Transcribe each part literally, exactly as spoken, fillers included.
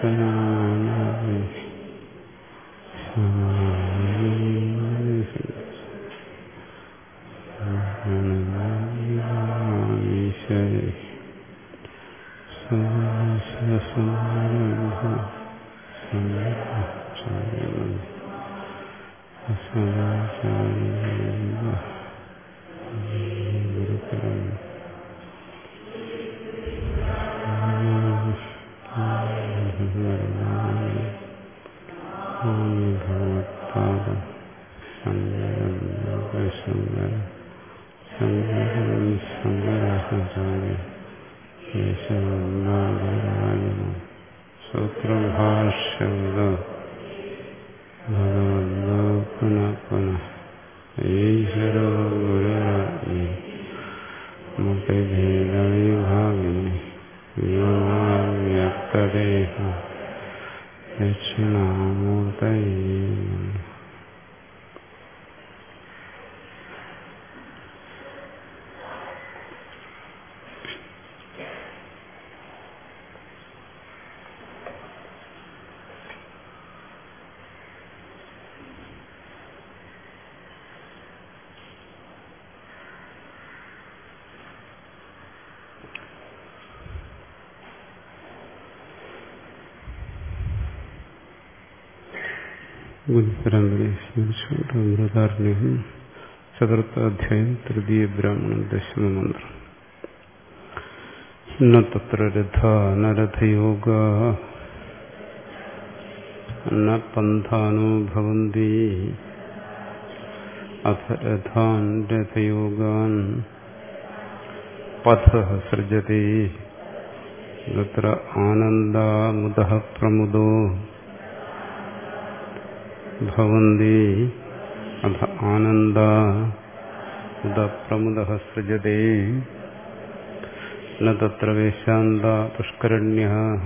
ഗുരുപരമ്പരയെ സ്മരിച്ചുകൊണ്ട് അമൃതാരണ്യം ചതുർത്ഥാധ്യായം തൃതീയ ബ്രാഹ്മണം ദശമമന്ത്രം. ന തത്ര രഥാ ന രഥയോഗാ ന പന്ഥാനോ ഭവന്തി അഥ രഥാൻ രഥയോഗാൻ പഥഃ സൃജതി തത്ര ആനന്ദാമുദഃ പ്രമുദോ ഭവന്തി അഥ ആനന്ദ ഉദ പ്രമുദഃ സൃജതേ ന തത്ര വേശാന്ത പുഷ്കരണ്യഃ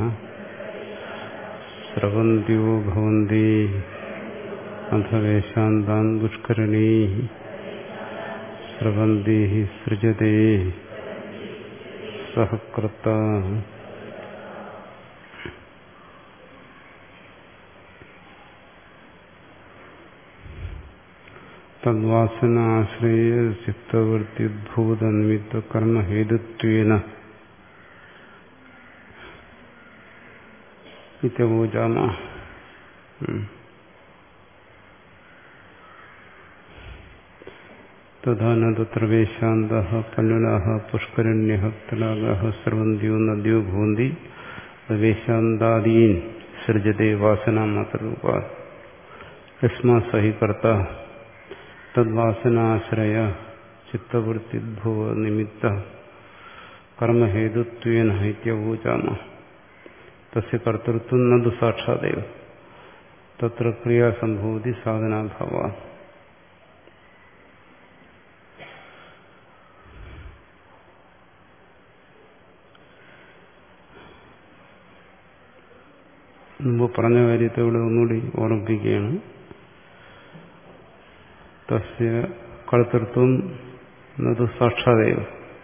സ്രവന്ത്യോ ഭവന്തി അഥ വേശാന്താൻ പുഷ്കരണീഃ സ്രവന്തിഃ സൃജതേ സഹ കർത്താ തദ്വാസനാശ്രയ ചിത്തവൃത്തിദ്ഭൂത നിമിത്ത കർമ്മഹേതുത്വേന ഇത്യവോചാമ. തഥാ ന തത്ര വേശാന്തഃ പല്ലുലാഃ പുഷ്കരണ്യഃ തടാകഃ സ്രവന്ത്യോ നദ്യോ ഭവന്തി വേശാന്താദീൻ സൃജതേ വാസനാമാത്രരൂപാ യസ്മാത് സ ഹി കർത്താ തദ്വാസനാശ്രയ ചിത്തവൃത്തിദ്ഭുവ നിമിത്ത കർമ്മഹേതുത്വേന ഇത്യവോചാമ. തസ്യ കർത്തൃത്വം ന തു സാക്ഷാദേവ തത്ര ക്രിയാ സംഭവതി സാധനാഭാവാത്. മുമ്പ് പറഞ്ഞ കാര്യത്തെ ഇവിടെ ഒന്നുകൂടി ഓർമ്മിപ്പിക്കുകയാണ്. തസ്യ കർത്തൃത്വം എന്നത് സാക്ഷാദേവ.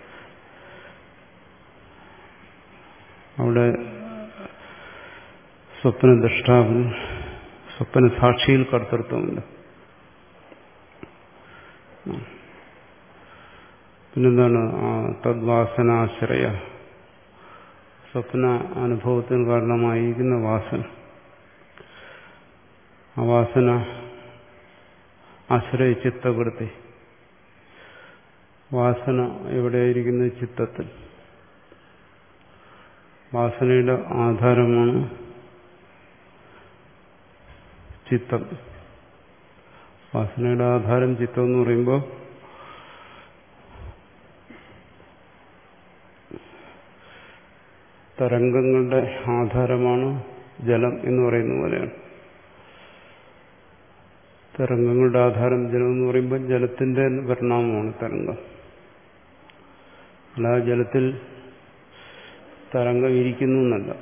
അവിടെ സ്വപ്നദ്രഷ്ടാവിൽ സ്വപ്ന സാക്ഷിയിൽ കർത്തൃത്വമുണ്ട്. പിന്നെന്താണ് തദ്വാസനാശ്രയ സ്വപ്ന അനുഭവത്തിന് കാരണമായിരിക്കുന്ന വാസന. ആ വാസന ആശ്രയ ചിത്തവൃത്തി. വാസന എവിടെയായിരിക്കുന്നത്? ചിത്തത്തിൽ. വാസനയുടെ ആധാരമാണ് ചിത്തം. വാസനയുടെ ആധാരം ചിത്തം എന്ന് പറയുമ്പോൾ തരംഗങ്ങളുടെ ആധാരമാണ് ജലം എന്ന് പറയുന്ന പോലെയാണ്. തരംഗങ്ങളുടെ ആധാരം ജലം എന്ന് പറയുമ്പോൾ ജലത്തിന്റെ പരിണാമമാണ് തരംഗം. അല്ലാതെ ജലത്തിൽ തരംഗം ഇരിക്കുന്നു എന്നല്ല.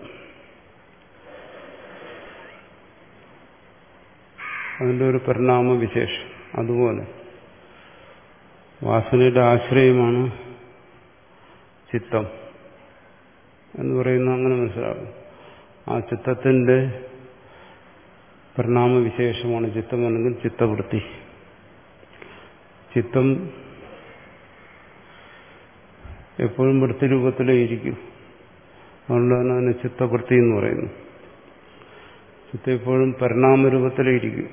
അതിൻ്റെ ഒരു പരിണാമ വിശേഷം. അതുപോലെ വാസനയുടെ ആശ്രയമാണ് ചിത്തം എന്ന് പറയുന്നത് അങ്ങനെ മനസ്സിലാകും. ആ ചിത്തത്തിന്റെ പരിണാമവിശേഷമാണ് ചിത്തം അല്ലെങ്കിൽ ചിത്തവൃത്തി. ചിത്തം എപ്പോഴും വൃത്തിരൂപത്തിലേ ഇരിക്കും. അതുകൊണ്ടാണ് അതിന് ചിത്തവൃത്തി എന്ന് പറയുന്നു. ചിത്തം എപ്പോഴും പരിണാമരൂപത്തിലേ ഇരിക്കും.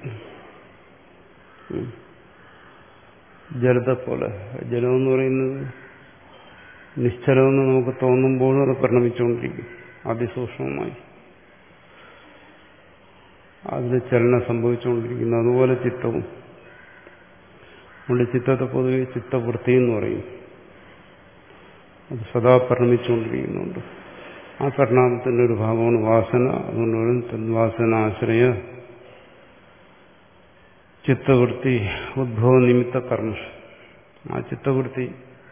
ജലത്തെ പോലെ. ജലമെന്ന് പറയുന്നത് നിശ്ചലമെന്ന് നമുക്ക് തോന്നുമ്പോഴും അത് പരിണമിച്ചുകൊണ്ടിരിക്കും അതിസൂക്ഷ്മമായി. അതിന് ചലനം സംഭവിച്ചുകൊണ്ടിരിക്കുന്നു. അതുപോലെ ചിത്തവും. അതുകൊണ്ട് ചിത്തത്തെ പൊതുവെ ചിത്തവൃത്തി എന്ന് പറയും. അത് സദാ പരിണമിച്ചുകൊണ്ടിരിക്കുന്നുണ്ട്. ആ പരിണാമത്തിന്റെ ഒരു ഭാഗമാണ് വാസന. അതുകൊണ്ട് പറയും തദ്വാസനാശ്രയ ചിത്തവൃത്തി ഉദ്ഭവ നിമിത്ത കർമ്മം. ആ ചിത്തവൃത്തി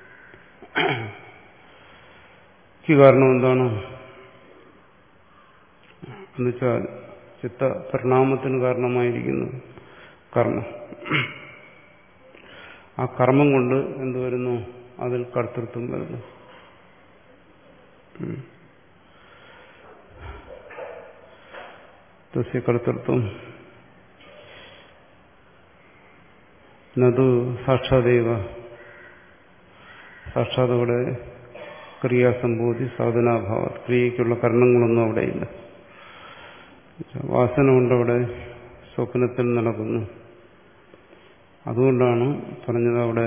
കാരണം എന്താണ് എന്നുവെച്ചാൽ ചിത്ത പരിണാമത്തിന് കാരണമായിരിക്കുന്നു കർമ്മം. ആ കർമ്മം കൊണ്ട് എന്ത് വരുന്നു? അതിൽ കർത്തൃത്വം വരുന്നു. തസ്യ കർത്തൃത്വം നതു സാക്ഷാദേവ. സാക്ഷാതോടെ ക്രിയാസംഭൂതി സാധനാഭാവ. ക്രിയയ്ക്കുള്ള കർണങ്ങളൊന്നും അവിടെയില്ല. വാസന കൊണ്ടവിടെ സ്വപ്നത്തിൽ നടക്കുന്നു. അതുകൊണ്ടാണ് പറഞ്ഞത് അവിടെ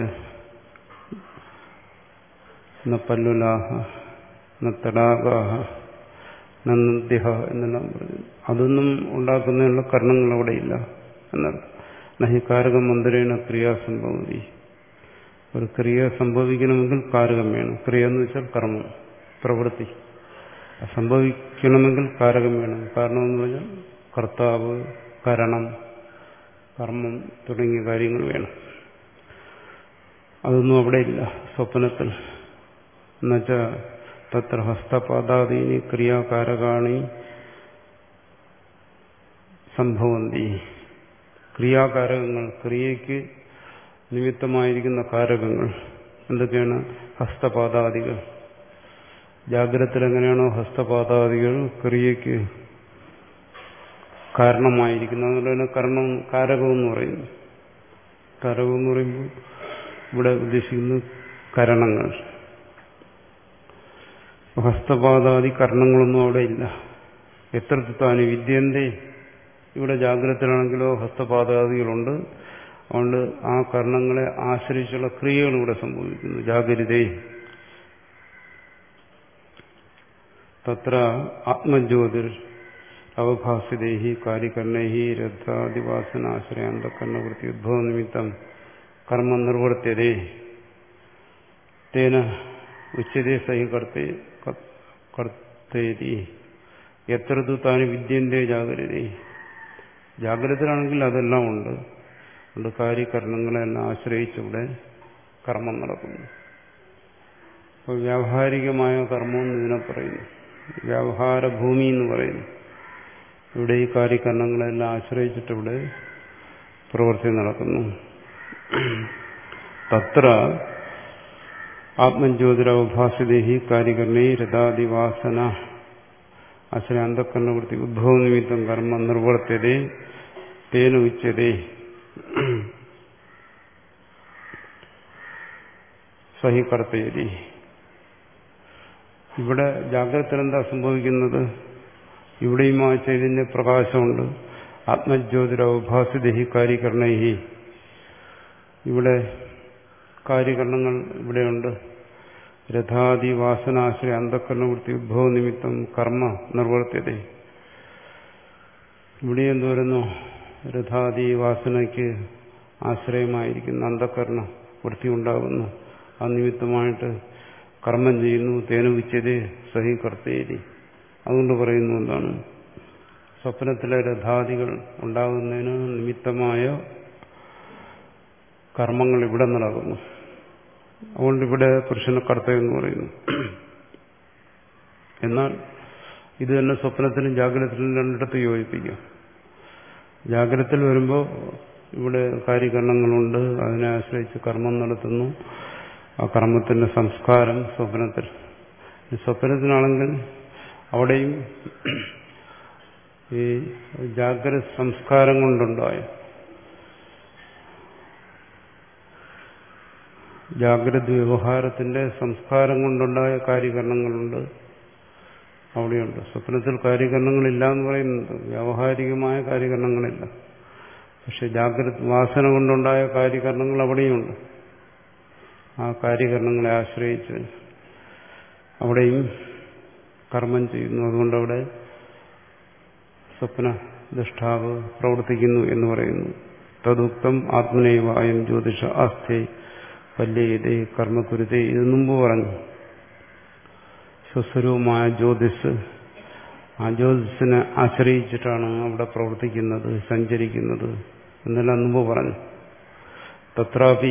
ന പല്ലുലാഹ ന തടാകാഹ ന നദ്യഹ എന്നെല്ലാം പറഞ്ഞു. അതൊന്നും ഉണ്ടാക്കുന്നതിനുള്ള കർണങ്ങൾ അവിടെയില്ല എന്നർത്ഥം. നഹി കാരകം മന്ദിരേണ ക്രിയാസംഭവതി. ഒരു ക്രിയ സംഭവിക്കണമെങ്കിൽ കാരകം വേണം. ക്രിയ എന്ന് വെച്ചാൽ കർമ്മം, പ്രവൃത്തി. സംഭവിക്കണമെങ്കിൽ കാരകം വേണം. കാരണം എന്ന് പറഞ്ഞാൽ കർത്താവ്, കരണം, കർമ്മം തുടങ്ങിയ കാര്യങ്ങൾ വേണം. അതൊന്നും അവിടെ ഇല്ല സ്വപ്നത്തിൽ. എന്നുവെച്ചാൽ തത്ര ഹസ്തപാദാദീനി ക്രിയാകാരകാണി സംഭവന്തി. ക്രിയാകാരകങ്ങൾ, ക്രിയയ്ക്ക് നിമിത്തമായിരിക്കുന്ന കാരകങ്ങൾ എന്തൊക്കെയാണ്? ഹസ്തപാദാദികൾ. ജാഗ്രതത്തിൽ എങ്ങനെയാണോ ഹസ്തപാദാദികൾ ക്രിയയ്ക്ക് കാരണമായിരിക്കുന്നത്, അതുകൊണ്ട് തന്നെ കർണം കാരകം എന്ന് പറയുന്നു. കാരകം എന്ന് പറയുമ്പോൾ ഇവിടെ ഉദ്ദേശിക്കുന്നത് കരണങ്ങൾ. ഹസ്തപാദാദി കർണങ്ങളൊന്നും അവിടെ ഇല്ല. എത്ര താനി വിദ്യന്റെ ഇവിടെ ജാഗ്രതത്തിലാണെങ്കിലോ ഹസ്തപാദാദികളുണ്ട്. അതുകൊണ്ട് ആ കർണങ്ങളെ ആശ്രയിച്ചുള്ള ക്രിയകൾ ഇവിടെ സംഭവിക്കുന്നു. ജാഗ്രതേ തത്ര ആത്മജ്യോതിർ അവഭാസിതേഹി കാര്യകർണൈഹി രദ്ധാദിവാസനാശ്രയാന്തകർണവൃത്തി ഉദ്ഭവ നിമിത്തം കർമ്മ നിർവർത്യതേ തേന ഉച്യതേ സഹി കർത്തേ കർത്തേതി എത്ര താനി വിദ്യന്റെ ജാഗ്രതേ. ജാഗ്രതയിലാണെങ്കിൽ അതെല്ലാം ഉണ്ട്. അതുകൊണ്ട് കാര്യകരണങ്ങളെല്ലാം ആശ്രയിച്ചിവിടെ കർമ്മം നടക്കുന്നു. അപ്പോൾ വ്യാവഹാരികമായ കർമ്മം ഇതിനെ പറയുന്നു. വ്യാവഹാരഭൂമി എന്ന് പറയുന്നു. ഇവിടെ ഈ കാര്യകരണങ്ങളെല്ലാം ആശ്രയിച്ചിട്ടിവിടെ പ്രവൃത്തി നടക്കുന്നു. തത്ര ആത്മജ്യോതിരവഭാസിതേഹി കാര്യകരണേ രഥാദിവാസന ആശ്രയ അന്തഃകരണവൃത്തി ഉദ്ഭവ നിമിത്തം കർമ്മ നിർവർത്യതേ തേന ഉച്യതേ സഹി കർത്തേരി. ഇവിടെ ജാഗ്രത എന്താ സംഭവിക്കുന്നത്? ഇവിടെയും ആ ചൈതന്യ പ്രകാശമുണ്ട്. ആത്മജ്യോതിരവഭാസിതേഹി കാര്യകരണൈഹി. ഇവിടെ കാര്യകരണങ്ങൾ ഇവിടെയുണ്ട്. രഥാദി വാസനാശ്രയ അന്തഃകരണവൃത്തി ഉദ്ഭവ നിമിത്തം കർമ്മ നിർവർത്യത. ഇവിടെ എന്ത് വരുന്നു? രഥാദി വാസനയ്ക്ക് ആശ്രയമായിരിക്കുന്ന അന്തഃകരണ വൃത്തി ഉണ്ടാകുന്നു. ആ നിമിത്തമായിട്ട് കർമ്മം ചെയ്യുന്നു. തേന ഉച്യതേ സഹി കർത്തേരി. അതുകൊണ്ട് പറയുന്നു എന്താണ്? സ്വപ്നത്തിലെ രഥാദികൾ ഉണ്ടാകുന്നതിന് നിമിത്തമായ കർമ്മങ്ങൾ ഇവിടെ നടക്കുന്നു. അതുകൊണ്ട് ഇവിടെ പുരുഷനെ കർത്തവ്യം എന്ന് പറയുന്നു. എന്നാൽ ഇത് തന്നെ സ്വപ്നത്തിലും ജാഗ്രതത്തിലും രണ്ടിടത്ത് യോജിപ്പിക്കാം. ജാഗ്രതത്തിൽ വരുമ്പോൾ ഇവിടെ കാര്യകരണങ്ങളുണ്ട്, അതിനെ ആശ്രയിച്ച് കർമ്മം നടത്തുന്നു. ആ കർമ്മത്തിന്റെ സംസ്കാരം സ്വപ്നത്തിൽ. സ്വപ്നത്തിനാണെങ്കിൽ അവിടെയും ഈ ജാഗ്രത സംസ്കാരം കൊണ്ടുണ്ടായ ജാഗ്രത വ്യവഹാരത്തിന്റെ സംസ്കാരം കൊണ്ടുണ്ടായ കാര്യകരണങ്ങളുണ്ട്, അവിടെയുണ്ട്. സ്വപ്നത്തിൽ കാര്യകരണങ്ങളില്ല എന്ന് പറയുന്നത് വ്യാവഹാരികമായ കാര്യകരണങ്ങളില്ല. പക്ഷെ ജാഗ്രത വാസന കൊണ്ടുണ്ടായ കാര്യകരണങ്ങൾ അവിടെയുണ്ട്. ആ കാര്യകരണങ്ങളെ ആശ്രയിച്ച് അവിടെയും കർമ്മം ചെയ്യുന്നു. അതുകൊണ്ട് അവിടെ സ്വപ്ന ദൃഷ്ടാവ് പ്രവർത്തിക്കുന്നു എന്ന് പറയുന്നു. തദുക്തം ആത്മനൈവായം ജ്യോതിഷ ആസ്ഥേ പല്യേതേ കർമ്മകുരുതേ. ഇത് മുമ്പ് പറഞ്ഞു. സ്വസ്വരൂപമായ ജ്യോതിസ്, ആ ജ്യോതിസിനെ ആശ്രയിച്ചിട്ടാണ് അവിടെ പ്രവർത്തിക്കുന്നത്, സഞ്ചരിക്കുന്നത് എന്നെല്ലാം മുമ്പ് പറഞ്ഞു. തത്രാപി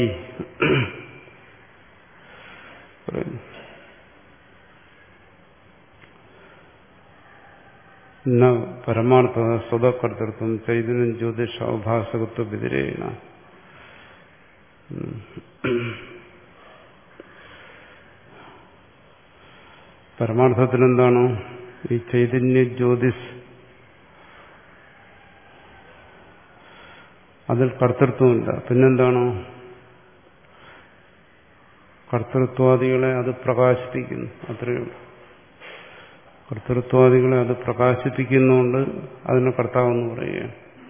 പറയുന്നു ന പരമാർത്ഥ സ്വതകർത്തൃത്വം ചൈതന്യം ജ്യോതിഷ ഉപാസകത്വ വ്യതിരേണ. പരമാർത്ഥത്തിൽ എന്താണ് ഈ ചൈതന്യ ജ്യോതിസ്? അതിൽ കർത്തൃത്വമില്ല. പിന്നെന്താണ്? കർത്തൃത്വാദികളെ അത് പ്രകാശിപ്പിക്കുന്നു, അത്രയേ ഉള്ളൂ. കർത്തൃത്വാദികളെ അത് പ്രകാശിപ്പിക്കുന്നുകൊണ്ട് അതിനെ കർത്താവെന്ന് പറയുകയാണ്.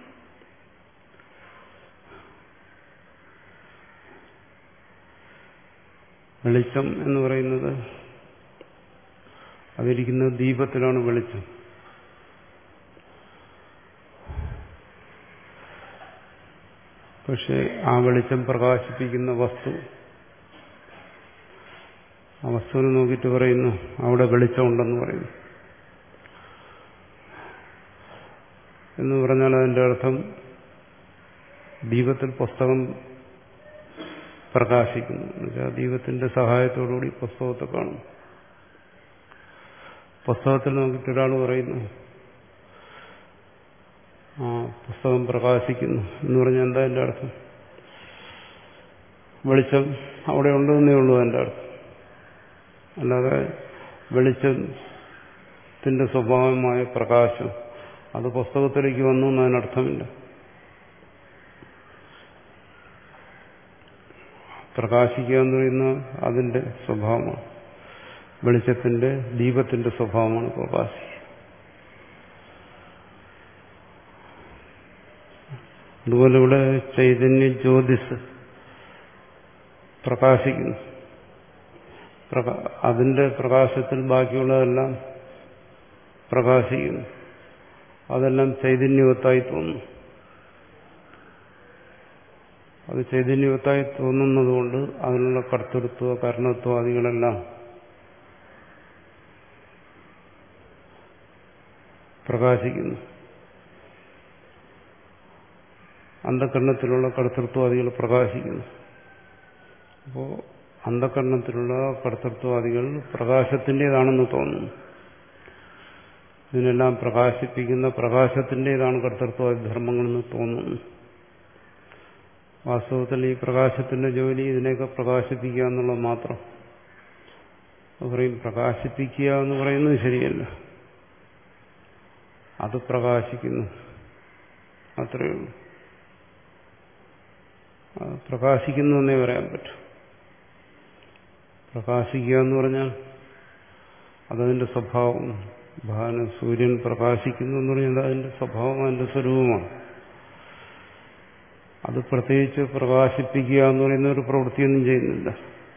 വെളിച്ചം എന്ന് പറയുന്നത് അതിരിക്കുന്ന ദീപത്തിലാണ് വെളിച്ചം. പക്ഷെ ആ വെളിച്ചം പ്രകാശിപ്പിക്കുന്ന വസ്തു, ആ വസ്തുവിനെ നോക്കിയിട്ട് പറയുന്നു അവിടെ വെളിച്ചമുണ്ടെന്ന് പറയുന്നു. എന്ന് പറഞ്ഞാൽ അതിൻ്റെ അർത്ഥം ദീപത്തിൽ പുസ്തകം പ്രകാശിക്കുന്നു. എന്നുവെച്ചാൽ ദീപത്തിന്റെ സഹായത്തോടുകൂടി പുസ്തകത്തെ കാണും. പുസ്തകത്തിൽ നോക്കിയിട്ട് ഒരാൾ പറയുന്നു ആ പുസ്തകം പ്രകാശിക്കുന്നു എന്ന് പറഞ്ഞാൽ എന്താ എൻ്റെ അർത്ഥം? വെളിച്ചം അവിടെ ഉണ്ടെന്നേ ഉള്ളൂ എൻ്റെ അർത്ഥം. അല്ലാതെ വെളിച്ചത്തിന്റെ സ്വഭാവമായ പ്രകാശം അത് പുസ്തകത്തിലേക്ക് വന്നു എന്നതിനർത്ഥമില്ല. പ്രകാശിക്കുക എന്ന് പറയുന്നത് അതിന്റെ സ്വഭാവമാണ്. വെളിച്ചത്തിന്റെ ദീപത്തിന്റെ സ്വഭാവമാണ് പ്രകാശിക്കുക. അതുപോലെ ഇവിടെ ചൈതന്യ ജ്യോതിസ് പ്രകാശിക്കുന്നു. അതിന്റെ പ്രകാശത്തിൽ ബാക്കിയുള്ളതെല്ലാം പ്രകാശിക്കുന്നു. അതെല്ലാം ചൈതന്യവത്തായി തോന്നുന്നു. അത് ചൈതന്യവത്തായി തോന്നുന്നതുകൊണ്ട് അതിനുള്ള കർത്തൃത്വ കർണത്വാദികളെല്ലാം പ്രകാശിക്കുന്നു. അന്ധകരണത്തിലുള്ള കർത്തൃത്വാദികൾ പ്രകാശിക്കുന്നു. അപ്പോൾ അന്ധകരണത്തിലുള്ള കർത്തൃത്വാദികൾ പ്രകാശത്തിൻ്റെതാണെന്ന് തോന്നുന്നു. ഇതിനെല്ലാം പ്രകാശിപ്പിക്കുന്ന പ്രകാശത്തിൻ്റെതാണ് കർത്തൃത്വാദി ധർമ്മങ്ങളെന്ന് തോന്നുന്നു. വാസ്തവത്തിൽ ഈ പ്രകാശത്തിന്റെ ജോലി ഇതിനെയൊക്കെ പ്രകാശിപ്പിക്കുക എന്നുള്ളത് മാത്രം. പറയും പ്രകാശിപ്പിക്കുക എന്ന് പറയുന്നത് ശരിയല്ല. അത് പ്രകാശിക്കുന്നു, അത്രയേ ഉള്ളൂ. പ്രകാശിക്കുന്നു എന്നേ പറയാൻ പറ്റും. പ്രകാശിക്കുക എന്ന് പറഞ്ഞാൽ അതതിന്റെ സ്വഭാവം. ഭാന സൂര്യൻ പ്രകാശിക്കുന്നു എന്ന് പറഞ്ഞാൽ അതിന്റെ സ്വഭാവം, അതിന്റെ സ്വരൂപമാണ്. അത് പ്രത്യേകിച്ച് പ്രകാശിപ്പിക്കുക എന്ന് പറയുന്ന ഒരു പ്രവൃത്തിയൊന്നും ചെയ്യുന്നില്ല.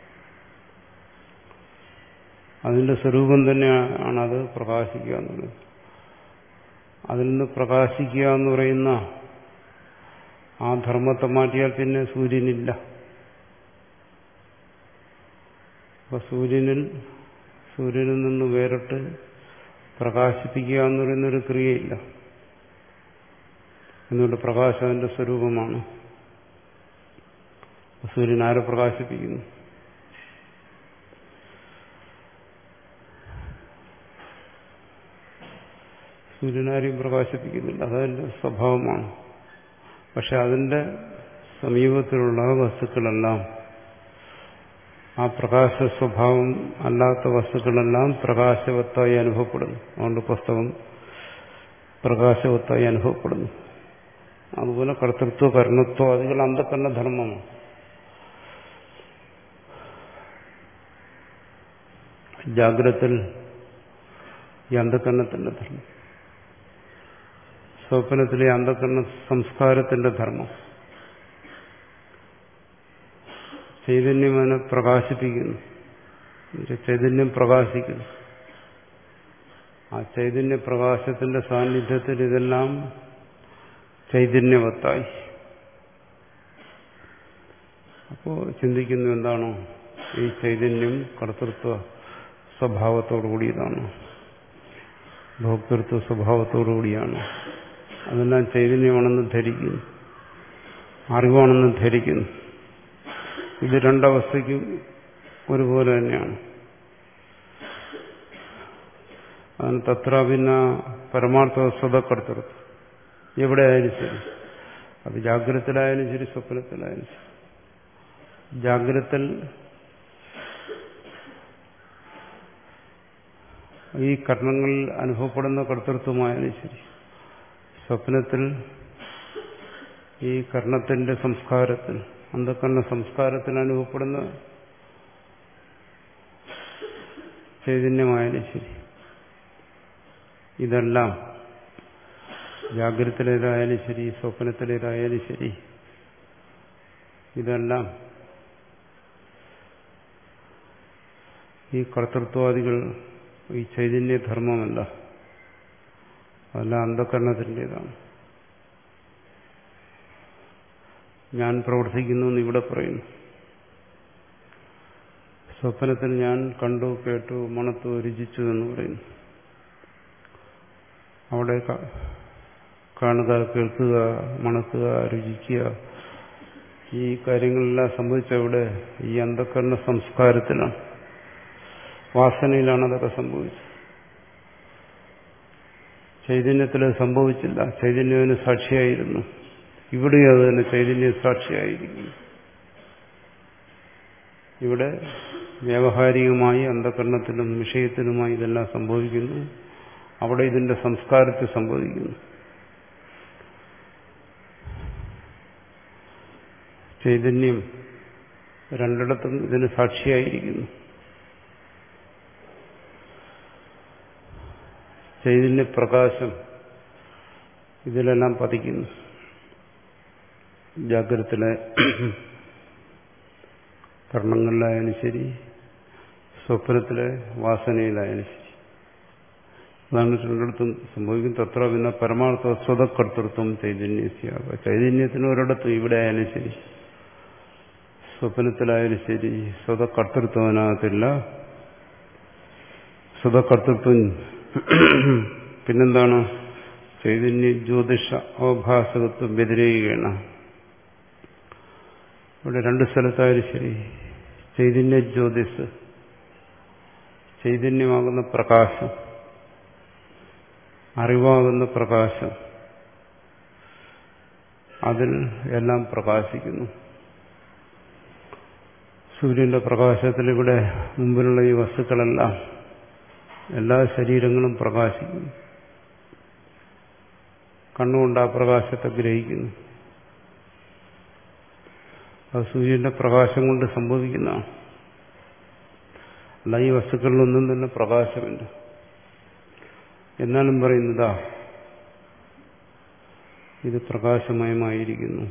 അതിന്റെ സ്വരൂപം തന്നെയാണ് അത് പ്രകാശിക്കുക എന്നുള്ളത്. അതിൽ നിന്ന് പ്രകാശിക്കുക എന്ന് പറയുന്ന ആ ധർമ്മത്തെ മാറ്റിയാൽ പിന്നെ സൂര്യനില്ല. അപ്പൊ സൂര്യനിൽ സൂര്യനിൽ നിന്ന് വേറിട്ട് പ്രകാശിപ്പിക്കുക എന്ന് പറയുന്നൊരു ക്രിയയില്ല. എന്നുകൊണ്ട് പ്രകാശം അതിന്റെ സ്വരൂപമാണ്. സൂര്യൻ ആരെ പ്രകാശിപ്പിക്കുന്നു? സൂര്യനാരെയും പ്രകാശിപ്പിക്കുന്നില്ല. അതതിന്റെ സ്വഭാവമാണ്. പക്ഷെ അതിന്റെ സമീപത്തിലുള്ള വസ്തുക്കളെല്ലാം, ആ പ്രകാശ സ്വഭാവം അല്ലാത്ത വസ്തുക്കളെല്ലാം പ്രകാശവത്തായി അനുഭവപ്പെടുന്നു. അതുകൊണ്ട് പുസ്തകം പ്രകാശവത്തായി അനുഭവപ്പെടുന്നു. അതുപോലെ കർത്തൃത്വ കർണത്വ അതുകൾ അന്ധകരണ ധർമ്മമാണ്. ജാഗ്രതത്തിൽ ഈ അന്ധകരണത്തിന്റെ ധർമ്മം, സ്വപ്നത്തിലെ അന്ധകരണ സംസ്കാരത്തിന്റെ ധർമ്മം. ചൈതന്യം അതിനെ പ്രകാശിപ്പിക്കുന്നു, ചൈതന്യം പ്രകാശിക്കുന്നു. ആ ചൈതന്യ പ്രകാശത്തിന്റെ സാന്നിധ്യത്തിൽ ഇതെല്ലാം ചൈതന്യവത്തായി. അപ്പോൾ ചിന്തിക്കുന്നു, എന്താണോ ഈ ചൈതന്യം കർത്തൃത്വ സ്വഭാവത്തോടുകൂടിയതാണ്, ഭോക്തൃത്വ സ്വഭാവത്തോടുകൂടിയാണ്. അതെല്ലാം ചൈതന്യമാണെന്ന് ധരിക്കുന്നു, അറിവാണെന്ന് ധരിക്കുന്നു. ഇത് രണ്ടവസ്ഥയ്ക്കും ഒരുപോലെ തന്നെയാണ്. അതിന് തത്ര പിന്നെ പരമാർത്ഥ സ്വതകർത്തൃത്വം എവിടെ ആയാലും ശരി, അത് ജാഗ്രതത്തിലായാലും ശരി സ്വപ്നത്തിലായാലും ശരി. ജാഗ്രതത്തിൽ ഈ കർണങ്ങളിൽ അനുഭവപ്പെടുന്ന കർത്തൃത്വമായാലും ശരി, സ്വപ്നത്തിൽ ഈ കർണത്തിന്റെ സംസ്കാരത്തിൽ അന്ധകരണ സംസ്കാരത്തിൽ അനുഭവപ്പെടുന്ന ചൈതന്യമായാലും ശരി, ഇതെല്ലാം ജാഗ്രതത്തിലേതായാലും ശരി സ്വപ്നത്തിലേതായാലും ശരി, ഇതെല്ലാം ഈ കർത്തൃത്വാദികൾ ഈ ചൈതന്യധർമ്മമല്ല, അതെല്ലാം അന്ധകരണത്തിൻ്റെതാണ്. ഞാൻ പ്രവർത്തിക്കുന്നു എന്ന് ഇവിടെ പറയുന്നു. സ്വപ്നത്തിൽ ഞാൻ കണ്ടു, കേട്ടു, മണത്തു, രുചിച്ചു എന്ന് പറയുന്നു. അവിടെ കാണുക, കേൾക്കുക, മണക്കുക, രുചിക്കുക, ഈ കാര്യങ്ങളെല്ലാം സംഭവിച്ചവിടെ ഈ അന്ധകരണ സംസ്കാരത്തിലാണ്, വാസനയിലാണ് അതൊക്കെ സംഭവിച്ചത്. ചൈതന്യത്തിൽ സംഭവിച്ചില്ല. ചൈതന്യത്തിന് സാക്ഷിയായിരുന്നു. ഇവിടെ അത് തന്നെ ചൈതന്യം സാക്ഷിയായിരിക്കുന്നു. ഇവിടെ വ്യാവഹാരികമായി അന്ധകരണത്തിലും വിഷയത്തിലുമായി ഇതെല്ലാം സംഭവിക്കുന്നു. അവിടെ ഇതിന്റെ സംസ്കാരത്തിൽ സംഭവിക്കുന്നു. ചൈതന്യം രണ്ടിടത്തും ഇതിന് സാക്ഷിയായിരിക്കുന്നു. ചൈതന്യപ്രകാശം ഇതിലെല്ലാം പതിക്കുന്നു. ജാഗ്രതത്തിലെ കർണങ്ങളിലായാലും ശരി, സ്വപ്നത്തിലെ വാസനയിലായാലും ശരി, അതാണ് രണ്ടിടത്തും സംഭവിക്കും. തത്ര പിന്നെ പരമാർത്ഥ സ്വതകർത്തൃത്വം ചൈതന്യസ്യാവ. ചൈതന്യത്തിന് ഒരിടത്തും ഇവിടെ ആയാലും ശരി, സ്വപ്നത്തിലായാലും ശരി, സ്വതകർത്തൃത്വത്തിനകത്തില്ല. സ്വതകർത്തൃത്വം പിന്നെന്താണ്? ചൈതന്യ ജ്യോതിഷ അവഭാസകത്വം വ്യതിരേകമാണ്. ഇവിടെ രണ്ട് സ്ഥലത്തായാലും ശരി, ചൈതന്യ ജ്യോതിസ്, ചൈതന്യമാകുന്ന പ്രകാശം, അറിവാകുന്ന പ്രകാശം, അതിൽ എല്ലാം പ്രകാശിക്കുന്നു. സൂര്യന്റെ പ്രകാശത്തിൽ ഇവിടെ മുമ്പിലുള്ള ഈ വസ്തുക്കളെല്ലാം, എല്ലാ ശരീരങ്ങളും പ്രകാശിക്കുന്നു. കണ്ണുകൊണ്ട് ആ പ്രകാശത്തെ ഗ്രഹിക്കുന്നു. അത് സൂര്യന്റെ പ്രകാശം കൊണ്ട് സംഭവിക്കുന്നതാണ്. അല്ല, ഈ വസ്തുക്കളിലൊന്നും തന്നെ പ്രകാശമില്ല. എന്നാലും പറയുന്നതാ ഇത് പ്രകാശമയമായിരിക്കുന്നു.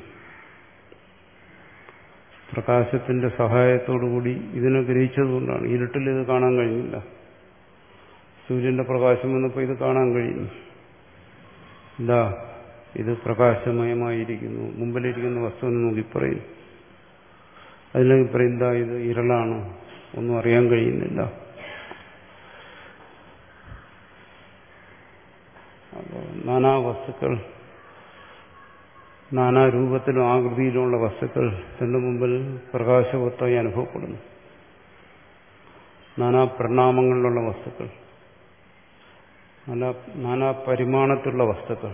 പ്രകാശത്തിന്റെ സഹായത്തോടുകൂടി ഇതിനെ ഗ്രഹിച്ചതുകൊണ്ടാണ്. ഇരുട്ടിൽ ഇത് കാണാൻ കഴിഞ്ഞില്ല. സൂര്യന്റെ പ്രകാശം വന്നപ്പോൾ ഇത് കാണാൻ കഴിയുന്നു. ഇതാ ഇത് പ്രകാശമയമായിരിക്കുന്നു. മുമ്പിലിരിക്കുന്ന വസ്തുവിനെ നോക്കി പറയും. അതിലേക്ക് പറയുന്ന ഇത് ഇരുളാണ്, ഒന്നും അറിയാൻ കഴിയുന്നില്ല. അപ്പോൾ നാനാ വസ്തുക്കൾ, നാനാരൂപത്തിലും ആകൃതിയിലുമുള്ള വസ്തുക്കൾ തന്റെ മുമ്പിൽ പ്രകാശവത്തായി അനുഭവപ്പെടുന്നു. നാനാ പരിണാമങ്ങളിലുള്ള വസ്തുക്കൾ, നാനാ നാനാ പരിമാണത്തിലുള്ള വസ്തുക്കൾ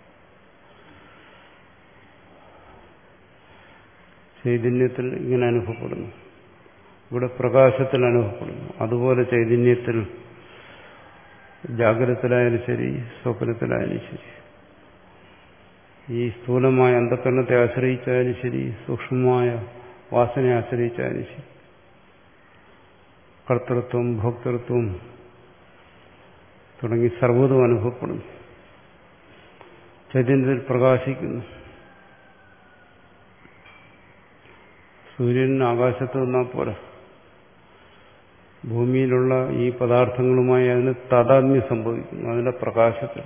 ചൈതന്യത്തിൽ ഇങ്ങനെ അനുഭവപ്പെടുന്നു. ഇവിടെ പ്രകാശത്തിൽ അനുഭവപ്പെടുന്നു. അതുപോലെ ചൈതന്യത്തിൽ ജാഗ്രതത്തിലായാലും ശരി സ്വപ്നത്തിലായാലും ശരി, ഈ സ്ഥൂലമായ അന്ധകരണത്തെ ആശ്രയിച്ചാലും ശരി, സൂക്ഷ്മമായ വാസനയെ ആശ്രയിച്ചാലും ശരി, കർത്തൃത്വം ഭോക്തൃത്വം തുടങ്ങി സർവ്വതും അനുഭവപ്പെടുന്നു. ചൈതന്യത്തിൽ പ്രകാശിക്കുന്നു. സൂര്യൻ ആകാശത്ത് നിന്നാൽ പോരാ, ഭൂമിയിലുള്ള ഈ പദാർത്ഥങ്ങളുമായി അതിന് താതാത്മ്യം സംഭവിക്കുന്നു, അതിന്റെ പ്രകാശത്തിൽ.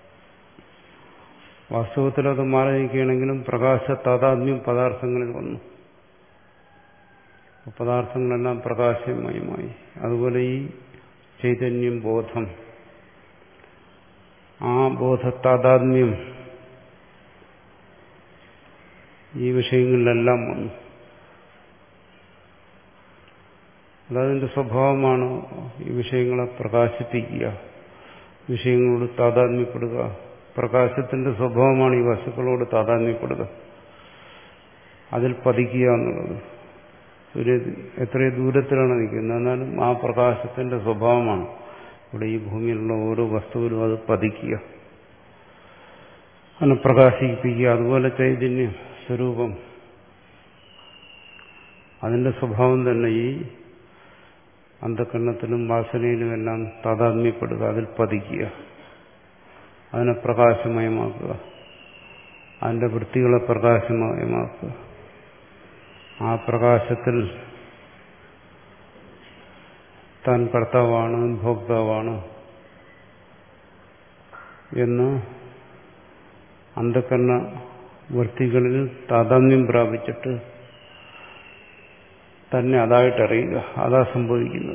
വാസ്തവത്തിൽ അത് മാറി നിൽക്കുകയാണെങ്കിലും പ്രകാശ താതാത്മ്യം പദാർത്ഥങ്ങളിൽ വന്നു. പദാർത്ഥങ്ങളെല്ലാം പ്രകാശമയമായി. അതുപോലെ ഈ ചൈതന്യം, ബോധം, ആ ബോധ താതാത്മ്യം ഈ വിഷയങ്ങളിലെല്ലാം വന്നു. അതതിന്റെ സ്വഭാവമാണ് ഈ വിഷയങ്ങളെ പ്രകാശിപ്പിക്കുക, വിഷയങ്ങളോട് താതാത്മ്യപ്പെടുക. പ്രകാശത്തിന്റെ സ്വഭാവമാണ് ഈ വസ്തുക്കളോട് താതാത്മ്യപ്പെടുക, അതിൽ പതിക്കുക എന്നുള്ളത്. ഒരു എത്രയോ ദൂരത്തിലാണ് നിൽക്കുന്നത്, എന്നാലും ആ പ്രകാശത്തിന്റെ സ്വഭാവമാണ് ഇവിടെ ഈ ഭൂമിയിലുള്ള ഓരോ വസ്തുവിലും അത് പതിക്കുക, അതിനെ പ്രകാശിപ്പിക്കുക. അതുപോലെ ചൈതന്യം സ്വരൂപം, അതിന്റെ സ്വഭാവം തന്നെ ഈ അന്ധകരണത്തിലും വാസനയിലുമെല്ലാം താതാത്മ്യപ്പെടുക, അതിൽ പതിക്കുക, അതിനെ പ്രകാശമയമാക്കുക, അതിന്റെ വൃത്തികളെ പ്രകാശമയമാക്കുക. ആ പ്രകാശത്തിൽ താൻ കർത്താവാണ്, ഭോക്താവാണ് എന്ന് അന്ധകരണ വൃത്തികളിൽ താതാത്മ്യം പ്രാപിച്ചിട്ട് തന്നെ അതായിട്ടറിയുക, അതാ സംഭവിക്കുന്നത്.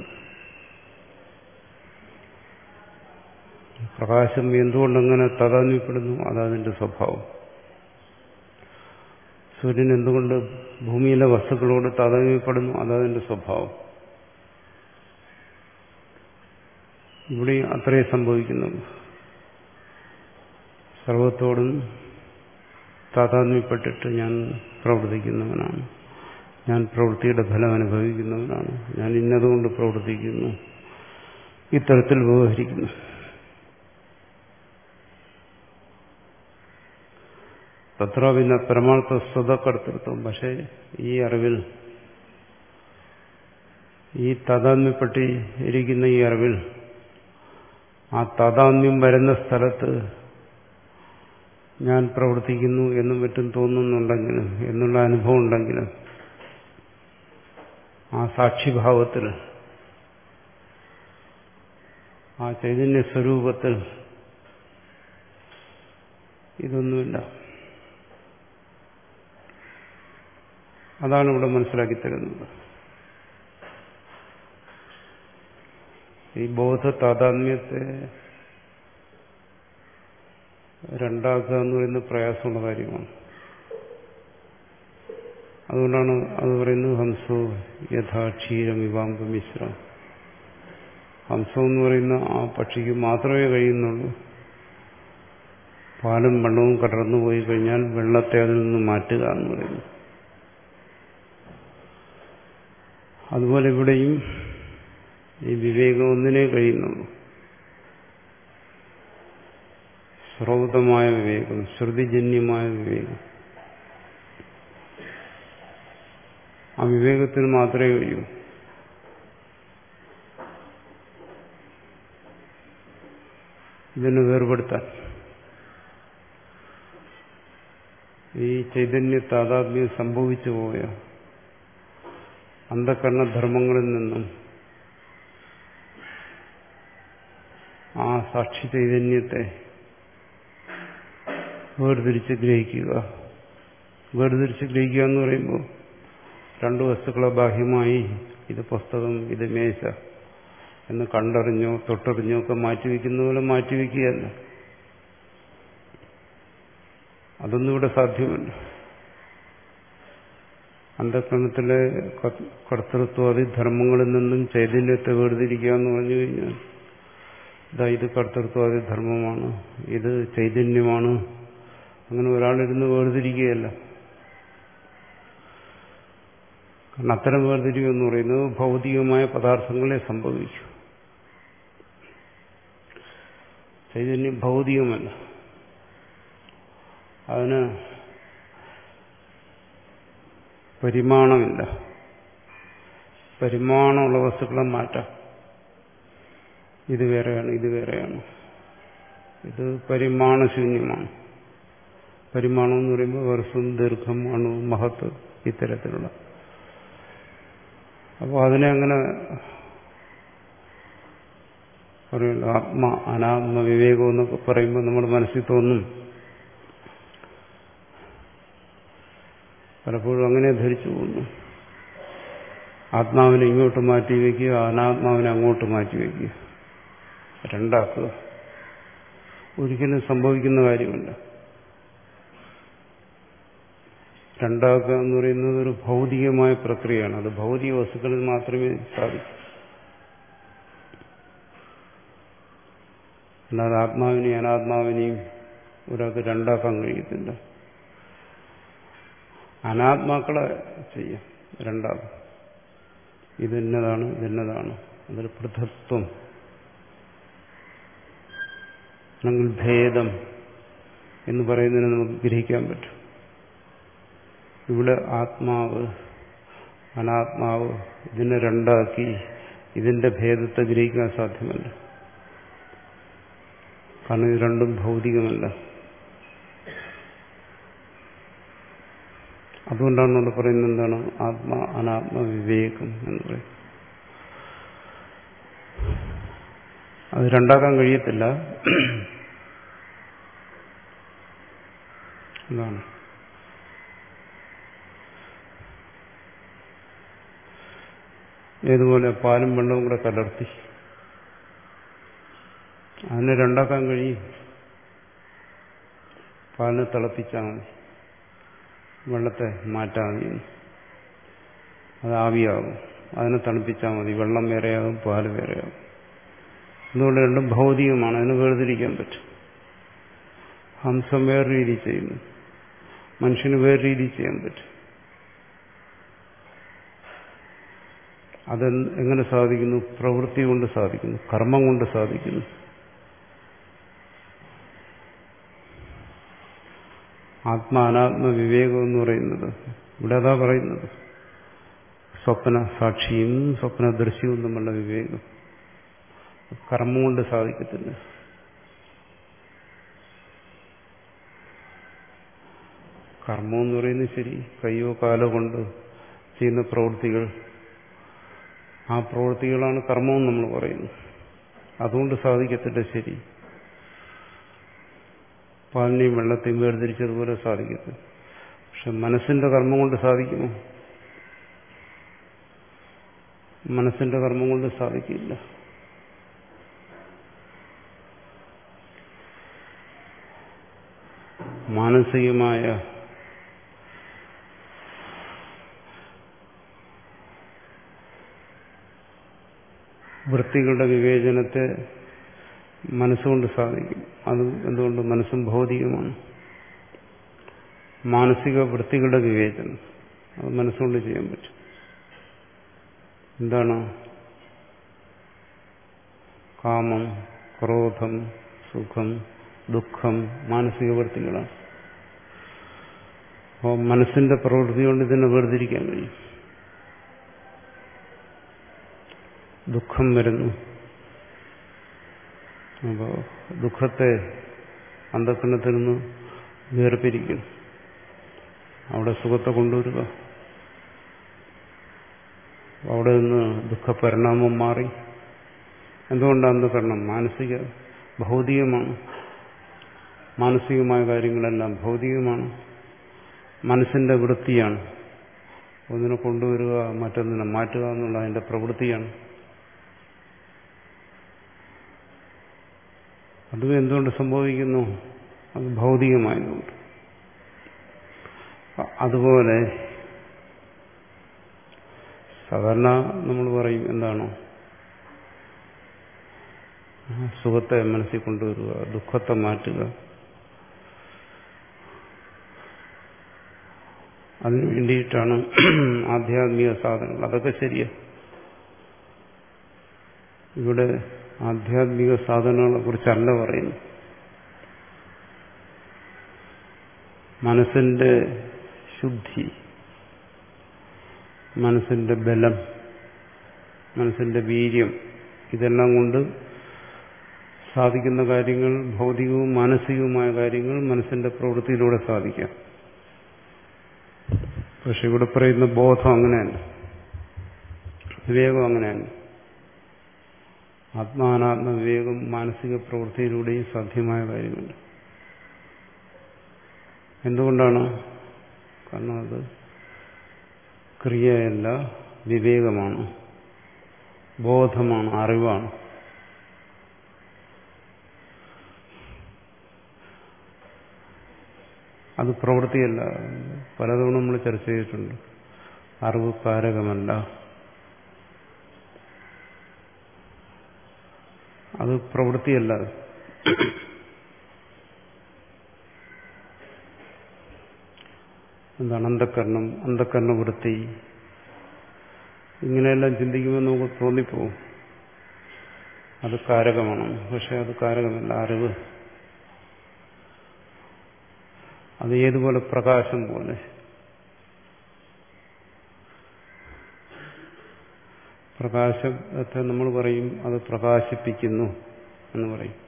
പ്രകാശം എന്തുകൊണ്ടങ്ങനെ താതാത്മ്യപ്പെടുന്നു, അതതിന്റെ സ്വഭാവം. സൂര്യൻ എന്തുകൊണ്ട് ഭൂമിയിലെ വസ്തുക്കളോട് താതാത്മ്യപ്പെടുന്നു, അതതിന്റെ സ്വഭാവം. ഇവിടെ അത്രയേ സംഭവിക്കുന്നുള്ളൂ. സർവത്തോടും താതാത്മ്യപ്പെട്ടിട്ട് ഞാൻ പ്രവർത്തിക്കുന്നവനാണ്, ഞാൻ പ്രവൃത്തിയുടെ ഫലം അനുഭവിക്കുന്നവനാണ്, ഞാൻ ഇന്നതുകൊണ്ട് പ്രവർത്തിക്കുന്നു, ഇത്തരത്തിൽ വ്യവഹരിക്കുന്നു. തത്ര പിന്നെ പരമാർത്ഥ സ്വതകർത്തൃത്വം. പക്ഷേ ഈ അറിവിൽ, ഈ താതാത്മ്യപ്പെട്ടി ഇരിക്കുന്ന ഈ അറിവിൽ, ആ താതാത്മ്യം വരുന്ന സ്ഥലത്ത് ഞാൻ പ്രവർത്തിക്കുന്നു എന്നും മറ്റും തോന്നുന്നുണ്ടെങ്കിലും, എന്നുള്ള അനുഭവം ഉണ്ടെങ്കിലും, ആ സാക്ഷിഭാവത്തിൽ, ആ ചൈതന്യ സ്വരൂപത്തിൽ ഇതൊന്നുമില്ല. അതാണ് ഇവിടെ മനസ്സിലാക്കി തരുന്നത്. ഈ ബോധ താതാത്മ്യത്തെ രണ്ടാക്കുക എന്ന് പറയുന്നത് പ്രയാസമുള്ള കാര്യമാണ്. അതുകൊണ്ടാണ് അത് പറയുന്നത് ഹംസോ യഥാ ക്ഷീരം വിവാംബ മിശ്രം. ഹംസം എന്ന് പറയുന്ന ആ പക്ഷിക്ക് മാത്രമേ കഴിയുന്നുള്ളൂ പാലും വെള്ളവും കടന്നു പോയി കഴിഞ്ഞാൽ വെള്ളത്തെ അതിൽ നിന്ന് മാറ്റുക എന്ന് പറയുന്നു. അതുപോലെ ഇവിടെയും ഈ വിവേകം ഒന്നിനേ കഴിയുന്നുള്ളൂ. ശ്രോതമായ വിവേകം, ശ്രുതിജന്യമായ വിവേകം. ആ വിവേകത്തിന് മാത്രമേ കഴിയൂ. ഇതിനെ വേർപെടുത്താൻ. ഈ ചൈതന്യ താതാത്മ്യം സംഭവിച്ചു പോയ അന്ധകരണധർമ്മങ്ങളിൽ നിന്നും ആ സാക്ഷി ചൈതന്യത്തെ വേർതിരിച്ച് ഗ്രഹിക്കുക. വേർതിരിച്ച് ഗ്രഹിക്കുക എന്ന് പറയുമ്പോൾ രണ്ടു വസ്തുക്കളെ ബാഹ്യമായി ഇത് പുസ്തകം, ഇത് മേശ എന്ന് കണ്ടറിഞ്ഞോ തൊട്ടറിഞ്ഞോ ഒക്കെ മാറ്റിവെക്കുന്ന പോലെ മാറ്റിവെക്കുകയല്ല. അതൊന്നും ഇവിടെ സാധ്യമല്ല. അന്ധകരണത്തിലെ കർത്തൃത്വാദി ധർമ്മങ്ങളിൽ നിന്നും ചൈതന്യത്തെ വേർതിരിക്കുക എന്ന് പറഞ്ഞു കഴിഞ്ഞാൽ ഇതാ ഇത് കർത്തൃത്വാദി ധർമ്മമാണ്, ഇത് ചൈതന്യമാണ്, അങ്ങനെ ഒരാളിരുന്ന് വേർതിരിക്കുകയല്ല. കാരണം അത്തരം വേർതിരിവ് എന്ന് പറയുന്നത് ഭൗതികമായ പദാർത്ഥങ്ങളെ സംഭവിക്കും. ചൈതന്യം ഭൗതികമല്ല. അതിന് പരിമാണമില്ല. പരിമാണമുള്ള വസ്തുക്കളെ മാറ്റാം. ഇത് വേറെയാണ്, ഇത് വേറെയാണ്. ഇത് പരിമാണശൂന്യമാണ്. പരിമാണം എന്ന് പറയുമ്പോൾ വർഷം, ദീർഘം, അണു, മഹത്ത് ഇത്തരത്തിലുള്ള. അപ്പോൾ അതിനെ അങ്ങനെ പറയുന്നത് ആത്മ അനാത്മ വിവേകം എന്നൊക്കെ പറയുമ്പോൾ നമ്മുടെ മനസ്സിൽ തോന്നും പലപ്പോഴും അങ്ങനെ ധരിച്ചു പോകുന്നു. ആത്മാവിനെ ഇങ്ങോട്ട് മാറ്റി വയ്ക്കുക, അനാത്മാവിനെ അങ്ങോട്ട് മാറ്റി വയ്ക്കുക, രണ്ടാക്കുക. ഒരിക്കലും സംഭവിക്കുന്ന കാര്യമല്ല. രണ്ടാക്കുക എന്ന് പറയുന്നത് ഒരു ഭൗതികമായ പ്രക്രിയയാണ്. അത് ഭൗതിക വസ്തുക്കളിൽ മാത്രമേ സാധിക്കൂ. അല്ലാതെ ആത്മാവിനെയും അനാത്മാവിനെയും ഒരാൾക്ക് രണ്ടാക്കാൻ കഴിയത്തില്ല. അനാത്മാക്കളെ ചെയ്യാം, രണ്ടാകും. ഇതെന്നതാണ്, ഇതെന്നതാണ്. അതൊരു പൃഥക്ത്വം അല്ലെങ്കിൽ ഭേദം എന്ന് പറയുന്നതിനെ നമുക്ക് ഗ്രഹിക്കാൻ പറ്റും. ഇവിടെ ആത്മാവ് അനാത്മാവ് ഇതിനെ രണ്ടാക്കി ഇതിന്റെ ഭേദത്തെ ഗ്രഹിക്കാൻ സാധ്യമല്ല. കാരണം ഇത് രണ്ടും ഭൗതികമല്ല. അതുകൊണ്ടാണ് നമ്മൾ പറയുന്നത് എന്താണ് ആത്മാ അനാത്മ വിവേകം എന്ന് പറയും. അത് രണ്ടാക്കാൻ കഴിയത്തില്ല. എന്താണ് ഏതുപോലെ പാലും വെള്ളവും കൂടെ കലർത്തി അതിനെ രണ്ടാക്കാൻ കഴിയും. പാലിനെ തിളപ്പിച്ചാൽ മതി, വെള്ളത്തെ മാറ്റാൻ മതി, അത് ആവിയാകും. അതിനെ തണുപ്പിച്ചാൽ മതി, വെള്ളം വേറെയാകും, പാല് വേറെയാകും. അതുകൊണ്ട് രണ്ടും ഭൗതികമാണ്, അതിന് വേർതിരിക്കാൻ പറ്റും. ഹംസം വേറെ രീതി ചെയ്യുന്നു, മനുഷ്യന് വേറെ രീതി ചെയ്യാൻ പറ്റും. അത് എങ്ങനെ സാധിക്കുന്നു? പ്രവൃത്തി കൊണ്ട് സാധിക്കുന്നു, കർമ്മം കൊണ്ട് സാധിക്കുന്നു. ആത്മാനാത്മ വിവേകം എന്ന് പറയുന്നത് ഇവിടെ അതാ പറയുന്നത്. സ്വപ്ന സാക്ഷിയും സ്വപ്നദൃശ്യവും തമ്മിലുള്ള വിവേകം കർമ്മം കൊണ്ട് സാധിക്കത്തില്ല. കർമ്മം എന്ന് പറയുന്നത് ശരി, കയ്യോ കാലോ കൊണ്ട് ചെയ്യുന്ന പ്രവൃത്തികൾ, ആ പ്രവൃത്തികളാണ് കർമ്മം നമ്മൾ പറയുന്നത്. അതുകൊണ്ട് സാധിക്കത്തില്ല. ശരി, പാലിനെയും വെള്ളത്തെയും വേർതിരിച്ചതുപോലെ സാധിക്കത്തില്ല. പക്ഷെ മനസ്സിന്റെ കർമ്മം കൊണ്ട് സാധിക്കുമോ? മനസ്സിന്റെ കർമ്മം കൊണ്ട് സാധിക്കില്ല. മാനസികമായ വൃത്തികളുടെ വിവേചനത്തെ മനസ്സുകൊണ്ട് സാധിക്കും. അത് എന്തുകൊണ്ട്? മനസ്സും ഭൗതികമാണ്. മാനസിക വൃത്തികളുടെ വിവേചനം അത് മനസ്സുകൊണ്ട് ചെയ്യാൻ പറ്റും. എന്താണ്? കാമം, ക്രോധം, സുഖം, ദുഃഖം മാനസിക വൃത്തികളാണ്. അപ്പോൾ മനസ്സിന്റെ പ്രവൃത്തി കൊണ്ട് ഇതിനെ വേർതിരിക്കാൻ കഴിയും. ദുഃഖം വരുന്നു, അപ്പോൾ ദുഃഖത്തെ അന്ധക്കരണത്തിൽ നിന്ന് വേർപിരിക്കും. അവിടെ സുഖത്തെ കൊണ്ടുവരിക, അവിടെ നിന്ന് ദുഃഖപരിണാമം മാറി. എന്തുകൊണ്ടാണ് അന്ധകരണം? മാനസിക ഭൗതികമാണ്. മാനസികമായ കാര്യങ്ങളെല്ലാം ഭൗതികമാണ്. മനസ്സിന്റെ വൃത്തിയാണ്. ഒന്നിനെ കൊണ്ടുവരിക, മറ്റൊന്നിനെ മാറ്റുക എന്നുള്ള അതിന്റെ പ്രവൃത്തിയാണ്. അതും എന്തുകൊണ്ട് സംഭവിക്കുന്നു? അത് ഭൗതികമായതുകൊണ്ട്. അതുപോലെ സാധാരണ നമ്മൾ പറയും എന്താണ്? സുഖത്തെ മനസ്സിൽ കൊണ്ടുവരിക, ദുഃഖത്തെ മാറ്റുക. അതിനു വേണ്ടിയിട്ടാണ് ആധ്യാത്മിക സാധനങ്ങൾ. അതൊക്കെ ശരിയാണ്. ഇവിടെ ആധ്യാത്മിക സാധനങ്ങളെ കുറിച്ചല്ല പറയുന്നു. മനസ്സിന്റെ ശുദ്ധി, മനസ്സിന്റെ ബലം, മനസ്സിന്റെ വീര്യം, ഇതെല്ലാം കൊണ്ട് സാധിക്കുന്ന കാര്യങ്ങൾ, ഭൗതികവും മാനസികവുമായ കാര്യങ്ങൾ മനസ്സിന്റെ പ്രവൃത്തിയിലൂടെ സാധിക്കാം. പക്ഷെ ഇവിടെ പറയുന്ന ബോധം അങ്ങനെയല്ല, വിവേകം അങ്ങനെയല്ല. ആത്മാനാത്മ വിവേകം മാനസിക പ്രവൃത്തിയിലൂടെയും സാധ്യമായ കാര്യമുണ്ട്. എന്തുകൊണ്ടാണ്? കാരണം അത് ക്രിയയല്ല, വിവേകമാണ്, ബോധമാണ്, അറിവാണ്. അത് പ്രവൃത്തിയല്ല. പലതവണ നമ്മൾ ചർച്ച ചെയ്തിട്ടുണ്ട്. അറിവ് കാരകമല്ല, അത് പ്രവൃത്തിയല്ല. എന്താണ് അന്ധക്കരണം, അന്ധക്കരണവൃത്തി, ഇങ്ങനെയെല്ലാം ചിന്തിക്കുമ്പോൾ നമുക്ക് തോന്നിപ്പോവും അത് കാരകമാണ്. പക്ഷെ അത് കാരകമല്ല. അറിവ് അത് ഏതുപോലെ പ്രകാശം പോലെ. പ്രകാശത്തെ നമ്മൾ പറയും അത് പ്രകാശിപ്പിക്കുന്നു എന്ന് പറയും.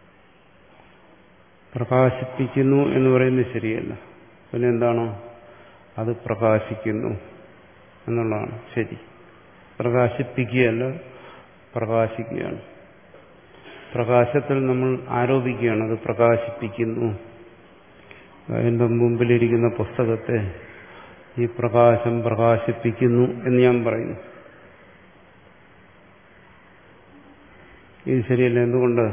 പ്രകാശിപ്പിക്കുന്നു എന്ന് പറയുന്നത് ശരിയല്ല. പിന്നെ എന്താണ്? അത് പ്രകാശിക്കുന്നു എന്നുള്ളതാണ് ശരി. പ്രകാശിപ്പിക്കുകയല്ല, പ്രകാശിക്കുകയാണ്. പ്രകാശത്തിൽ നമ്മൾ ആരോപിക്കുകയാണ് അത് പ്രകാശിപ്പിക്കുന്നു. എൻ്റെ മുമ്പിലിരിക്കുന്ന പുസ്തകത്തെ ഈ പ്രകാശം പ്രകാശിപ്പിക്കുന്നു എന്ന് ഞാൻ പറയുന്നു. ഇത് ശരിയല്ല. എന്തുകൊണ്ട്?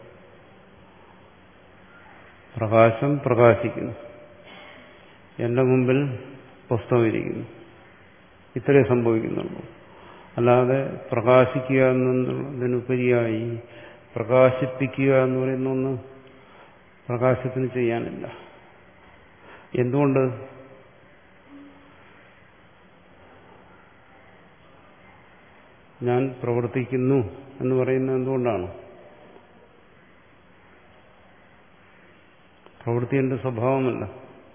പ്രകാശം പ്രകാശിക്കുന്നു, എൻ്റെ മുമ്പിൽ പുസ്തകം ഇരിക്കുന്നു, ഇത്രേ സംഭവിക്കുന്നുള്ളൂ. അല്ലാതെ പ്രകാശിക്കുക എന്നതിനുപരിയായി പ്രകാശിപ്പിക്കുക എന്ന് പറയുന്ന ഒന്ന് പ്രകാശത്തിന് ചെയ്യാനില്ല. എന്തുകൊണ്ട്? ഞാൻ പ്രവർത്തിക്കുന്നു എന്ന് പറയുന്നത് എന്തുകൊണ്ടാണ്? പ്രവൃത്തി എൻ്റെ സ്വഭാവമല്ല.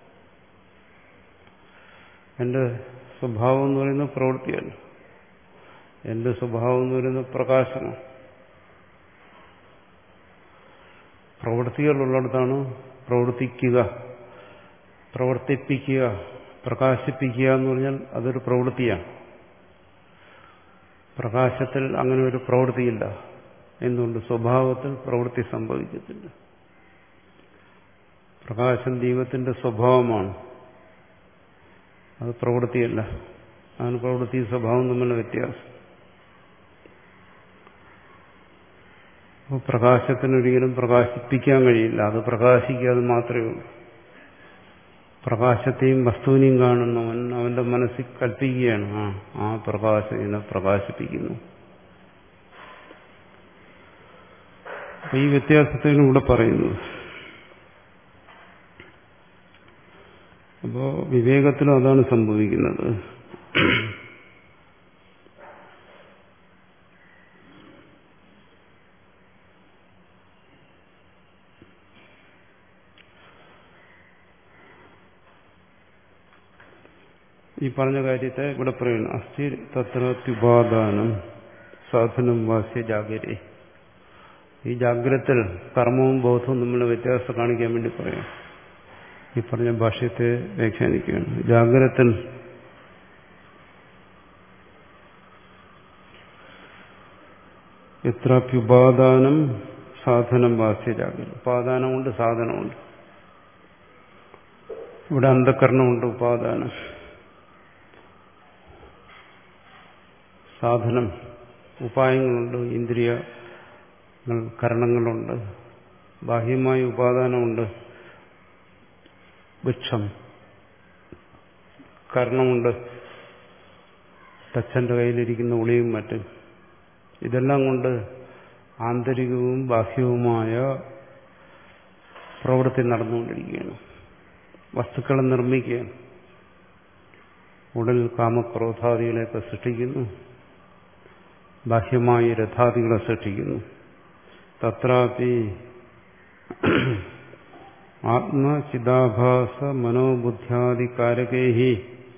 എൻ്റെ സ്വഭാവം എന്ന് പറയുന്നത് പ്രവൃത്തിയല്ല. എൻ്റെ സ്വഭാവം എന്ന് പറയുന്നത് പ്രകാശമാണ്. പ്രവൃത്തികളുള്ളിടത്താണ് പ്രവർത്തിക്കുക, പ്രവർത്തിപ്പിക്കുക, പ്രകാശിപ്പിക്കുക എന്ന് പറഞ്ഞാൽ അതൊരു പ്രവൃത്തിയാണ്. പ്രകാശത്തിൽ അങ്ങനെ ഒരു പ്രവൃത്തിയില്ല. എന്തുകൊണ്ട്? സ്വഭാവത്തിൽ പ്രവൃത്തി സംഭവിക്കത്തില്ല. പ്രകാശം ദൈവത്തിന്റെ സ്വഭാവമാണ്, അത് പ്രവൃത്തിയല്ല. അതിന് പ്രവൃത്തി സ്വഭാവം തമ്മിലുള്ള വ്യത്യാസം. അപ്പോൾ പ്രകാശത്തിനൊരിക്കലും പ്രകാശിപ്പിക്കാൻ കഴിയില്ല. അത് പ്രകാശിക്കാതെ മാത്രമേ ഉള്ളൂ. പ്രകാശത്തെയും വസ്തുവിനെയും കാണുന്നവൻ അവന്റെ മനസ്സിൽ കൽപ്പിക്കുകയാണ് ആ ആ പ്രകാശം ഇതിനെ പ്രകാശിപ്പിക്കുന്നു. അപ്പൊ ഈ വ്യത്യാസത്തെയാണ് ഇവിടെ പറയുന്നത്. അപ്പോ വിവേകത്തിലും അതാണ് സംഭവിക്കുന്നത്. ഈ പറഞ്ഞ കാര്യത്തെ ഇവിടെ പറയുന്നു. അസ്ഥി തത്രത്യുപാദാനം സാധനം വാസ്യ ജാഗ്രേ. ഈ ജാഗ്രത്തിൽ കർമ്മവും ബോധവും തമ്മിലുള്ള വ്യത്യാസം കാണിക്കാൻ വേണ്ടി പറയാം. ഈ പറഞ്ഞ ഭാഷ്യത്തെ വ്യാഖ്യാനിക്കുകയാണ്. ജാഗ്രത്തിൽ എത്രാപ്യുപാദാനം സാധനം വാസ്യ ജാഗ്രത. ഉപാദാനമുണ്ട്, സാധനമുണ്ട്. ഇവിടെ അന്ധകരണമുണ്ട്, ഉപാദാനം. സാധനം ഉപായങ്ങളുണ്ട്, ഇന്ദ്രിയ കരണങ്ങളുണ്ട്, ബാഹ്യമായ ഉപാദാനമുണ്ട്, വൃക്ഷം, കർണമുണ്ട്, തച്ചന്റെ കയ്യിലിരിക്കുന്ന ഉളിയും മറ്റും. ഇതെല്ലാം കൊണ്ട് ആന്തരികവും ബാഹ്യവുമായ പ്രവൃത്തി നടന്നുകൊണ്ടിരിക്കുകയാണ്. വസ്തുക്കളെ നിർമ്മിക്കുകയാണ്. ഉടൽ കാമക്രോധാദികളെയൊക്കെ സൃഷ്ടിക്കുന്നു, ബാഹ്യമായി രഥാദികളെ സൃഷ്ടിക്കുന്നു. തത്രാപി ആത്മചിദാഭാസ മനോബുദ്ധ്യാദികാരകൈഃ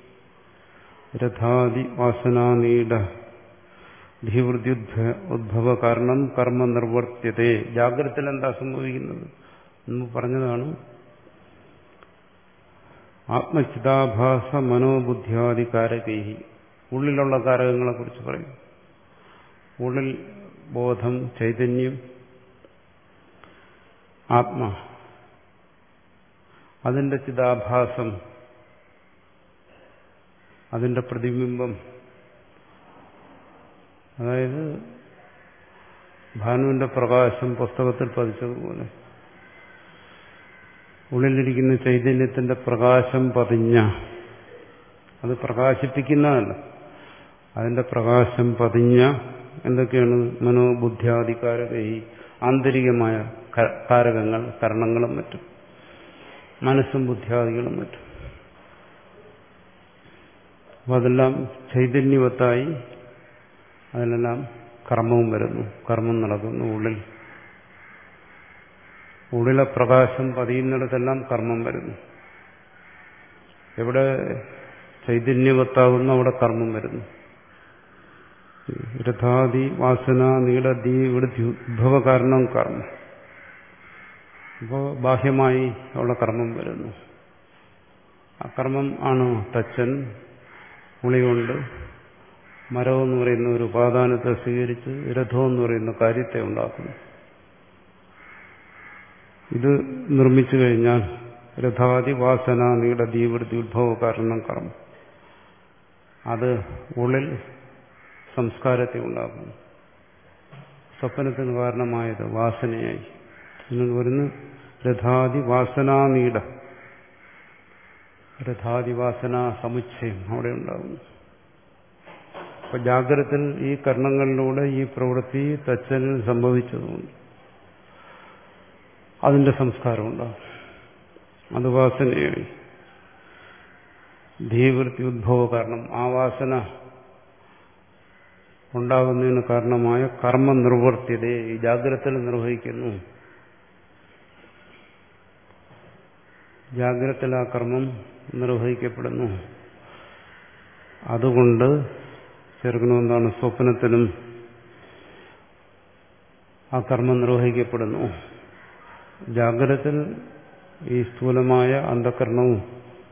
രഥാദി വാസനാനീഡ ധീവൃതി ഉദ്ഭവ കാരണം കർമ്മ നിർവർത്യത്തെ. ജാഗ്രതയിൽ എന്താ സംഭവിക്കുന്നത് എന്ന് പറഞ്ഞതാണ്. ആത്മചിദാഭാസ മനോബുദ്ധ്യാദികാരകൈഃ, ഉള്ളിലുള്ള കാരകങ്ങളെ കുറിച്ച് പറയും. ഉള്ളിൽ ബോധം, ചൈതന്യം, ആത്മ, അതിന്റെ ചിദാഭാസം, അതിന്റെ പ്രതിബിംബം. അതായത് ഭാനുവിന്റെ പ്രകാശം പുസ്തകത്തിൽ പതിച്ചതുപോലെ ഉള്ളിലിരിക്കുന്ന ചൈതന്യത്തിന്റെ പ്രകാശം പതിഞ്ഞ, അത് പ്രകാശിപ്പിക്കുന്നതല്ല, അതിന്റെ പ്രകാശം പതിഞ്ഞ എന്തൊക്കെയാണ്? മനോബുദ്ധ്യാദികാരകൈ, ആന്തരികമായ കാരകങ്ങൾ, കരണങ്ങളും മറ്റും, മനസ്സും ബുദ്ധ്യാദികളും മറ്റും. അപ്പം അതെല്ലാം ചൈതന്യവത്തായി അതിലെല്ലാം കർമ്മവും വരുന്നു, കർമ്മം നടക്കുന്നു. ഉള്ളിൽ ഉള്ളിലെ പ്രകാശം പതിയുന്നിടത്തെല്ലാം കർമ്മം വരുന്നു. എവിടെ ചൈതന്യവത്താകുന്നു അവിടെ കർമ്മം വരുന്നു. രഥാദി വാസന നീടദീ വിടുതി ഉദ്ഭവ കാരണം കർമ്മം. അപ്പോൾ ബാഹ്യമായി ഉള്ള കർമ്മം വരുന്നു. ആ കർമ്മം ആണ് തച്ചൻ ഉളി കൊണ്ട് മരം എന്ന് പറയുന്ന ഒരു ഉപാദാനത്തെ സ്വീകരിച്ച് രഥം എന്ന് പറയുന്ന കാര്യത്തെ ഉണ്ടാക്കുന്നു. ഇത് നിർമ്മിച്ചു കഴിഞ്ഞാൽ രഥാദി വാസന നീടദീ വിടുതി ഉദ്ഭവ കാരണം കർമ്മം, അത് ഉള്ളിൽ സംസ്കാരത്തെ ഉണ്ടാക്കുന്നു. സ്വപ്നത്തിന് കാരണമായത് വാസനയായി. എന്ന് പറയുന്നു രഥാദി വാസനാനീട, രഥാദി വാസന സമുച്ചയം അവിടെ ഉണ്ടാകുന്നു. അപ്പൊ ജാഗ്രതത്തിൽ ഈ കർണങ്ങളിലൂടെ ഈ പ്രവൃത്തി തച്ചനിൽ സംഭവിച്ചതുകൊണ്ട് അതിന്റെ സംസ്കാരം ഉണ്ടാകും. അത് വാസനയായി. ധീവൃത്തി ഉദ്ഭവ കാരണം, ആ വാസന ഉണ്ടാകുന്നതിന് കാരണമായ കർമ്മ നിർവർത്തിയതയെ ഈ ജാഗ്രതയിൽ നിർവഹിക്കുന്നു. ജാഗ്രതയിൽ ആ കർമ്മം നിർവഹിക്കപ്പെടുന്നു. അതുകൊണ്ട് ചേർക്കണമെന്നാണ് സ്വപ്നത്തിലും ആ കർമ്മം നിർവഹിക്കപ്പെടുന്നു. ജാഗ്രതത്തിൽ ഈ സ്ഥൂലമായ അന്ധകരണവും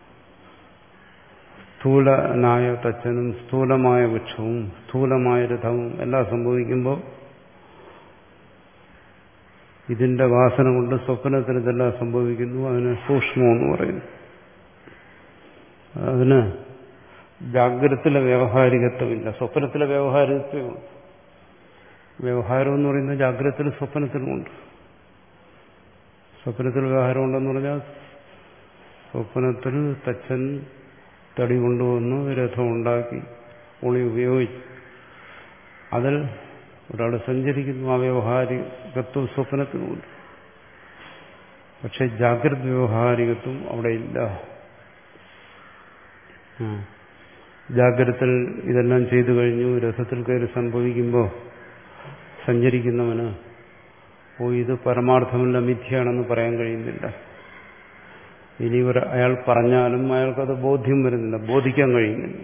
സ്ഥൂലനായ തച്ചനും സ്ഥൂലമായ വൃക്ഷവും സ്ഥൂലമായ രഥവും എല്ലാം സംഭവിക്കുമ്പോൾ ഇതിന്റെ വാസന കൊണ്ട് സ്വപ്നത്തിൽ ഇതെല്ലാം സംഭവിക്കുന്നു. അതിന് സൂക്ഷ്മം എന്ന് പറയുന്നു. അതിന് ജാഗ്രതത്തിലെ വ്യാവഹാരികത്വമില്ല, സ്വപ്നത്തിലെ വ്യാവഹാരികത്വമുണ്ട്. വ്യവഹാരം എന്ന് പറയുന്നത് ജാഗ്രതത്തിലും സ്വപ്നത്തിലുമുണ്ട്. സ്വപ്നത്തിൽ വ്യവഹാരം ഉണ്ടെന്ന് പറഞ്ഞാൽ സ്വപ്നത്തിൽ തച്ചൻ തടി കൊണ്ടുവന്ന് രഥമുണ്ടാക്കി ഉളി ഉപയോഗിച്ച് അതിൽ ഒരാൾ സഞ്ചരിക്കുന്നു. ആ വ്യവഹാരികത്വം സ്വപ്നത്തിനുമുണ്ട്. പക്ഷെ ജാഗ്രത വ്യവഹാരികത്വം അവിടെ ഇല്ല. ജാഗ്രതത്തിൽ ഇതെല്ലാം ചെയ്തു കഴിഞ്ഞു, രഥത്തിൽ കയറി സംഭവിക്കുമ്പോൾ സഞ്ചരിക്കുന്നവന് ഓ ഇത് പരമാർത്ഥമല്ല, മിഥ്യയാണെന്ന് പറയാൻ കഴിയുന്നില്ല. ഇനി ഒരു അയാൾ പറഞ്ഞാലും അയാൾക്കത് ബോധ്യം വരുന്നില്ല, ബോധിക്കാൻ കഴിയുന്നില്ല.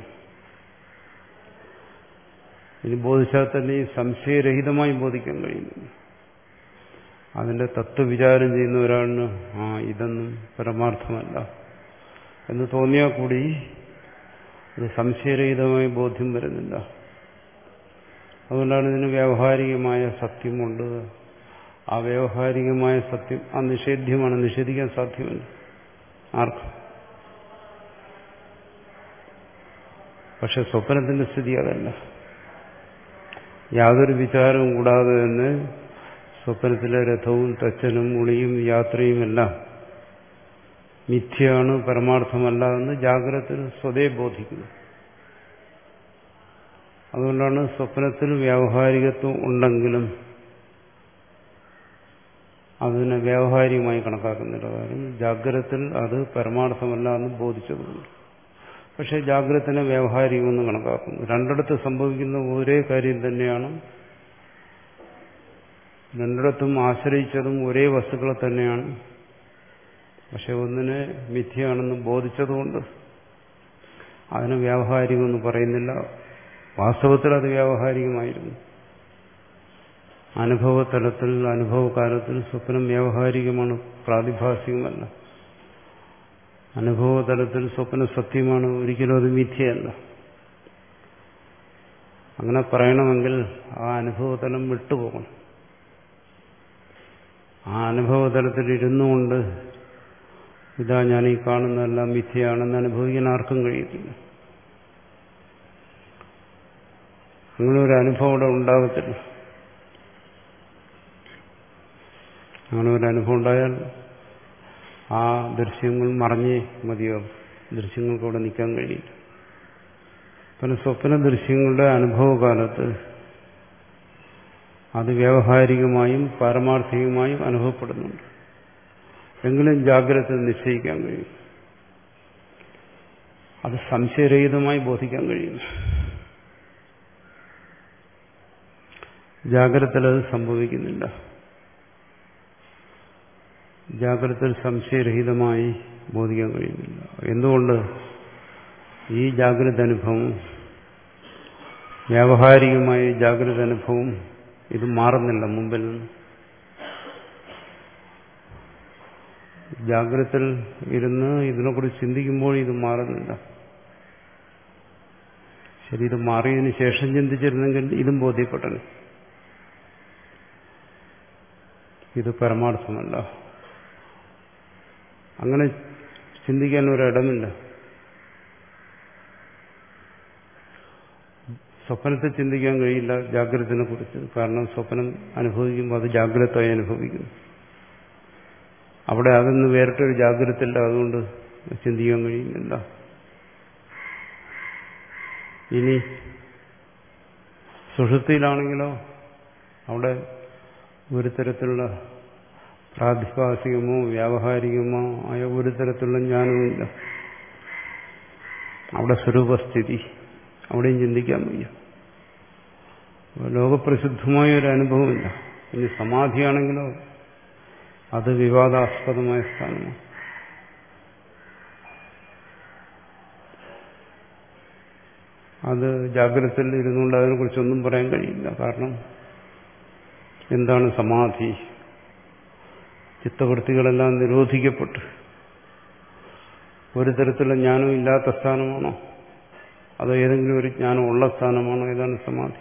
ഇനി ബോധിച്ചാൽ തന്നെ സംശയരഹിതമായി ബോധിക്കാൻ കഴിയുന്നില്ല. അതിന്റെ തത്വവിചാരം ചെയ്യുന്ന ഒരാളിന് ആ ഇതൊന്നും പരമാർത്ഥമല്ല എന്ന് തോന്നിയാൽ കൂടി അത് സംശയരഹിതമായി ബോധ്യം വരുന്നില്ല. അതുകൊണ്ടാണ് ഇതിന് വ്യാവഹാരികമായ സത്യമുണ്ട്. ആ വ്യാവഹാരികമായ സത്യം ആ നിഷേധ്യമാണ്, നിഷേധിക്കാൻ സാധ്യമല്ല ആർക്കും. പക്ഷെ സ്വപ്നത്തിന്റെ സ്ഥിതി അതല്ല. യാതൊരു വിചാരവും കൂടാതെ തന്നെ സ്വപ്നത്തിലെ രഥവും തച്ചനും ഉളിയും യാത്രയുമെല്ലാം മിഥ്യയാണ്, പരമാർത്ഥമല്ല എന്ന് ജാഗ്രതത്തിൽ സ്വതേ ബോധിക്കുന്നു. അതുകൊണ്ടാണ് സ്വപ്നത്തിൽ വ്യാവഹാരികത്വം ഉണ്ടെങ്കിലും അതിനെ വ്യാവഹാരികമായി കണക്കാക്കുന്നില്ല. കാരണം ജാഗ്രതത്തിൽ അത് പരമാർത്ഥമല്ല എന്ന് ബോധിച്ചതുകൊണ്ട്. പക്ഷെ ജാഗ്രതത്തിനെ വ്യാവഹാരികമെന്ന് കണക്കാക്കുന്നു. രണ്ടിടത്ത് സംഭവിക്കുന്ന ഒരേ കാര്യം തന്നെയാണ്. രണ്ടിടത്തും ആശ്രയിച്ചതും ഒരേ വസ്തുക്കളെ തന്നെയാണ്. പക്ഷെ ഒന്നിനെ മിഥ്യയാണെന്ന് ബോധിച്ചതുകൊണ്ട് അതിന് വ്യാവഹാരികമെന്ന് പറയുന്നില്ല. വാസ്തവത്തിൽ അത് വ്യാവഹാരികമായിരുന്നു. അനുഭവതലത്തിൽ അനുഭവകാലത്തിൽ സ്വപ്നം വ്യാവഹാരികമാണ്, പ്രാതിഭാസികമല്ല. അനുഭവതലത്തിൽ സ്വപ്നം സത്യമാണ്, ഒരിക്കലും അത് മിഥ്യയല്ല. അങ്ങനെ പറയണമെങ്കിൽ ആ അനുഭവതലം വിട്ടുപോകണം. ആ അനുഭവതലത്തിൽ ഇരുന്നുകൊണ്ട് ഇതാ ഞാൻ ഈ കാണുന്നതെല്ലാം മിഥ്യയാണെന്ന് അനുഭവിക്കാൻ ആർക്കും കഴിയത്തില്ല. അങ്ങനെ ഒരു അനുഭവം ഇവിടെ ഉണ്ടാകത്തില്ല. അങ്ങനെ ഒരു അനുഭവം ഉണ്ടായാൽ ആ ദൃശ്യങ്ങൾ മറഞ്ഞേ മതിയാവും. ദൃശ്യങ്ങൾക്ക് അവിടെ നിൽക്കാൻ കഴിയില്ല. പിന്നെ സ്വപ്ന ദൃശ്യങ്ങളുടെ അനുഭവകാലത്ത് അത് വ്യാവഹാരികമായും പാരമാർത്ഥികമായും അനുഭവപ്പെടുന്നുണ്ട്. എങ്കിലും ജാഗ്രത നിശ്ചയിക്കാൻ കഴിയും. അത് സംശയരഹിതമായി ബോധിക്കാൻ കഴിയും. ജാഗ്രതയിൽ അത് സംഭവിക്കുന്നില്ല. ജാഗ്രതയിൽ സംശയരഹിതമായി ബോധിക്കാൻ കഴിയുന്നില്ല. എന്തുകൊണ്ട്? ഈ ജാഗ്രത അനുഭവം, വ്യാവഹാരികമായ ജാഗ്രത അനുഭവം ഇത് മാറുന്നില്ല മുമ്പിൽ നിന്ന്. ജാഗ്രതയിൽ ഇരുന്ന് ഇതിനെക്കുറിച്ച് ചിന്തിക്കുമ്പോൾ ഇത് മാറുന്നില്ല. ശരി, ഇത് മാറിയതിന് ശേഷം ചിന്തിച്ചിരുന്നെങ്കിൽ ഇതും ബോധ്യപ്പെട്ടനെ. ഇത് പരമാർത്ഥമല്ല. അങ്ങനെ ചിന്തിക്കാൻ ഒരിടമില്ല. സ്വപ്നത്തെ ചിന്തിക്കാൻ കഴിയില്ല ജാഗ്രതനെ കുറിച്ച്. കാരണം സ്വപ്നം അനുഭവിക്കുമ്പോൾ അത് ജാഗ്രതയായി അനുഭവിക്കുന്നു. അവിടെ അതൊന്ന് വേറിട്ടൊരു ജാഗ്രതയില്ല, അതുകൊണ്ട് ചിന്തിക്കാൻ കഴിയുന്നില്ല. ഇനി സുഷുപ്തിയിലാണെങ്കിലോ അവിടെ ഒരു തരത്തിലുള്ള പ്രാതിഭാസികമോ വ്യാവഹാരികമോ ആയ ഒരു തരത്തിലുള്ള ജ്ഞാനവുമില്ല. അവിടെ സ്വരൂപസ്ഥിതി, അവിടെയും ചിന്തിക്കാൻ വയ്യ. ലോകപ്രസിദ്ധമായ ഒരു അനുഭവമില്ല. ഇനി സമാധിയാണെങ്കിലോ അത് വിവാദാസ്പദമായ സ്ഥാനമാണ്. അത് ജാഗ്രതയിൽ ഇരുന്നുകൊണ്ട് അതിനെക്കുറിച്ചൊന്നും പറയാൻ കഴിയില്ല. കാരണം എന്താണ് സമാധി? ചിത്തവൃത്തികളെല്ലാം നിരോധിക്കപ്പെട്ട് ഒരു തരത്തിലുള്ള ജ്ഞാനം ഇല്ലാത്ത സ്ഥാനമാണോ? അതോ ഏതെങ്കിലും ഒരു ജ്ഞാനം ഉള്ള സ്ഥാനമാണോ? ഏതാണ് സമാധി?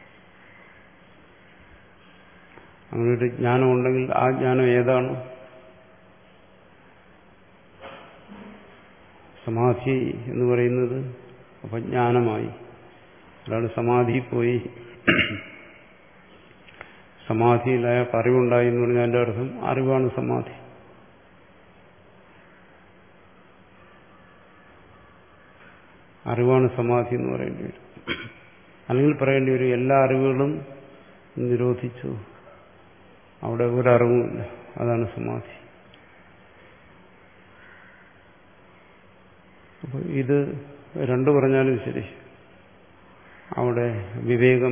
അങ്ങനെ ഒരു ജ്ഞാനം ഉണ്ടെങ്കിൽ ആ ജ്ഞാനം ഏതാണ്? സമാധി എന്ന് പറയുന്നത് അപ്പം ജ്ഞാനമായി. ഒരാൾ സമാധി പോയി സമാധിയിലായ അറിവുണ്ടായി എന്ന് പറഞ്ഞാൽ അതിൻ്റെ അർത്ഥം അറിവാണ് സമാധി. അറിവാണ് സമാധി എന്ന് പറയേണ്ടി വരും. അല്ലെങ്കിൽ പറയേണ്ടി വരും എല്ലാ അറിവുകളും നിരോധിച്ചു, അവിടെ ഒരറിവുമില്ല, അതാണ് സമാധി. അപ്പോൾ ഇത് രണ്ടു പറഞ്ഞാലും ശരി, അവിടെ വിവേകം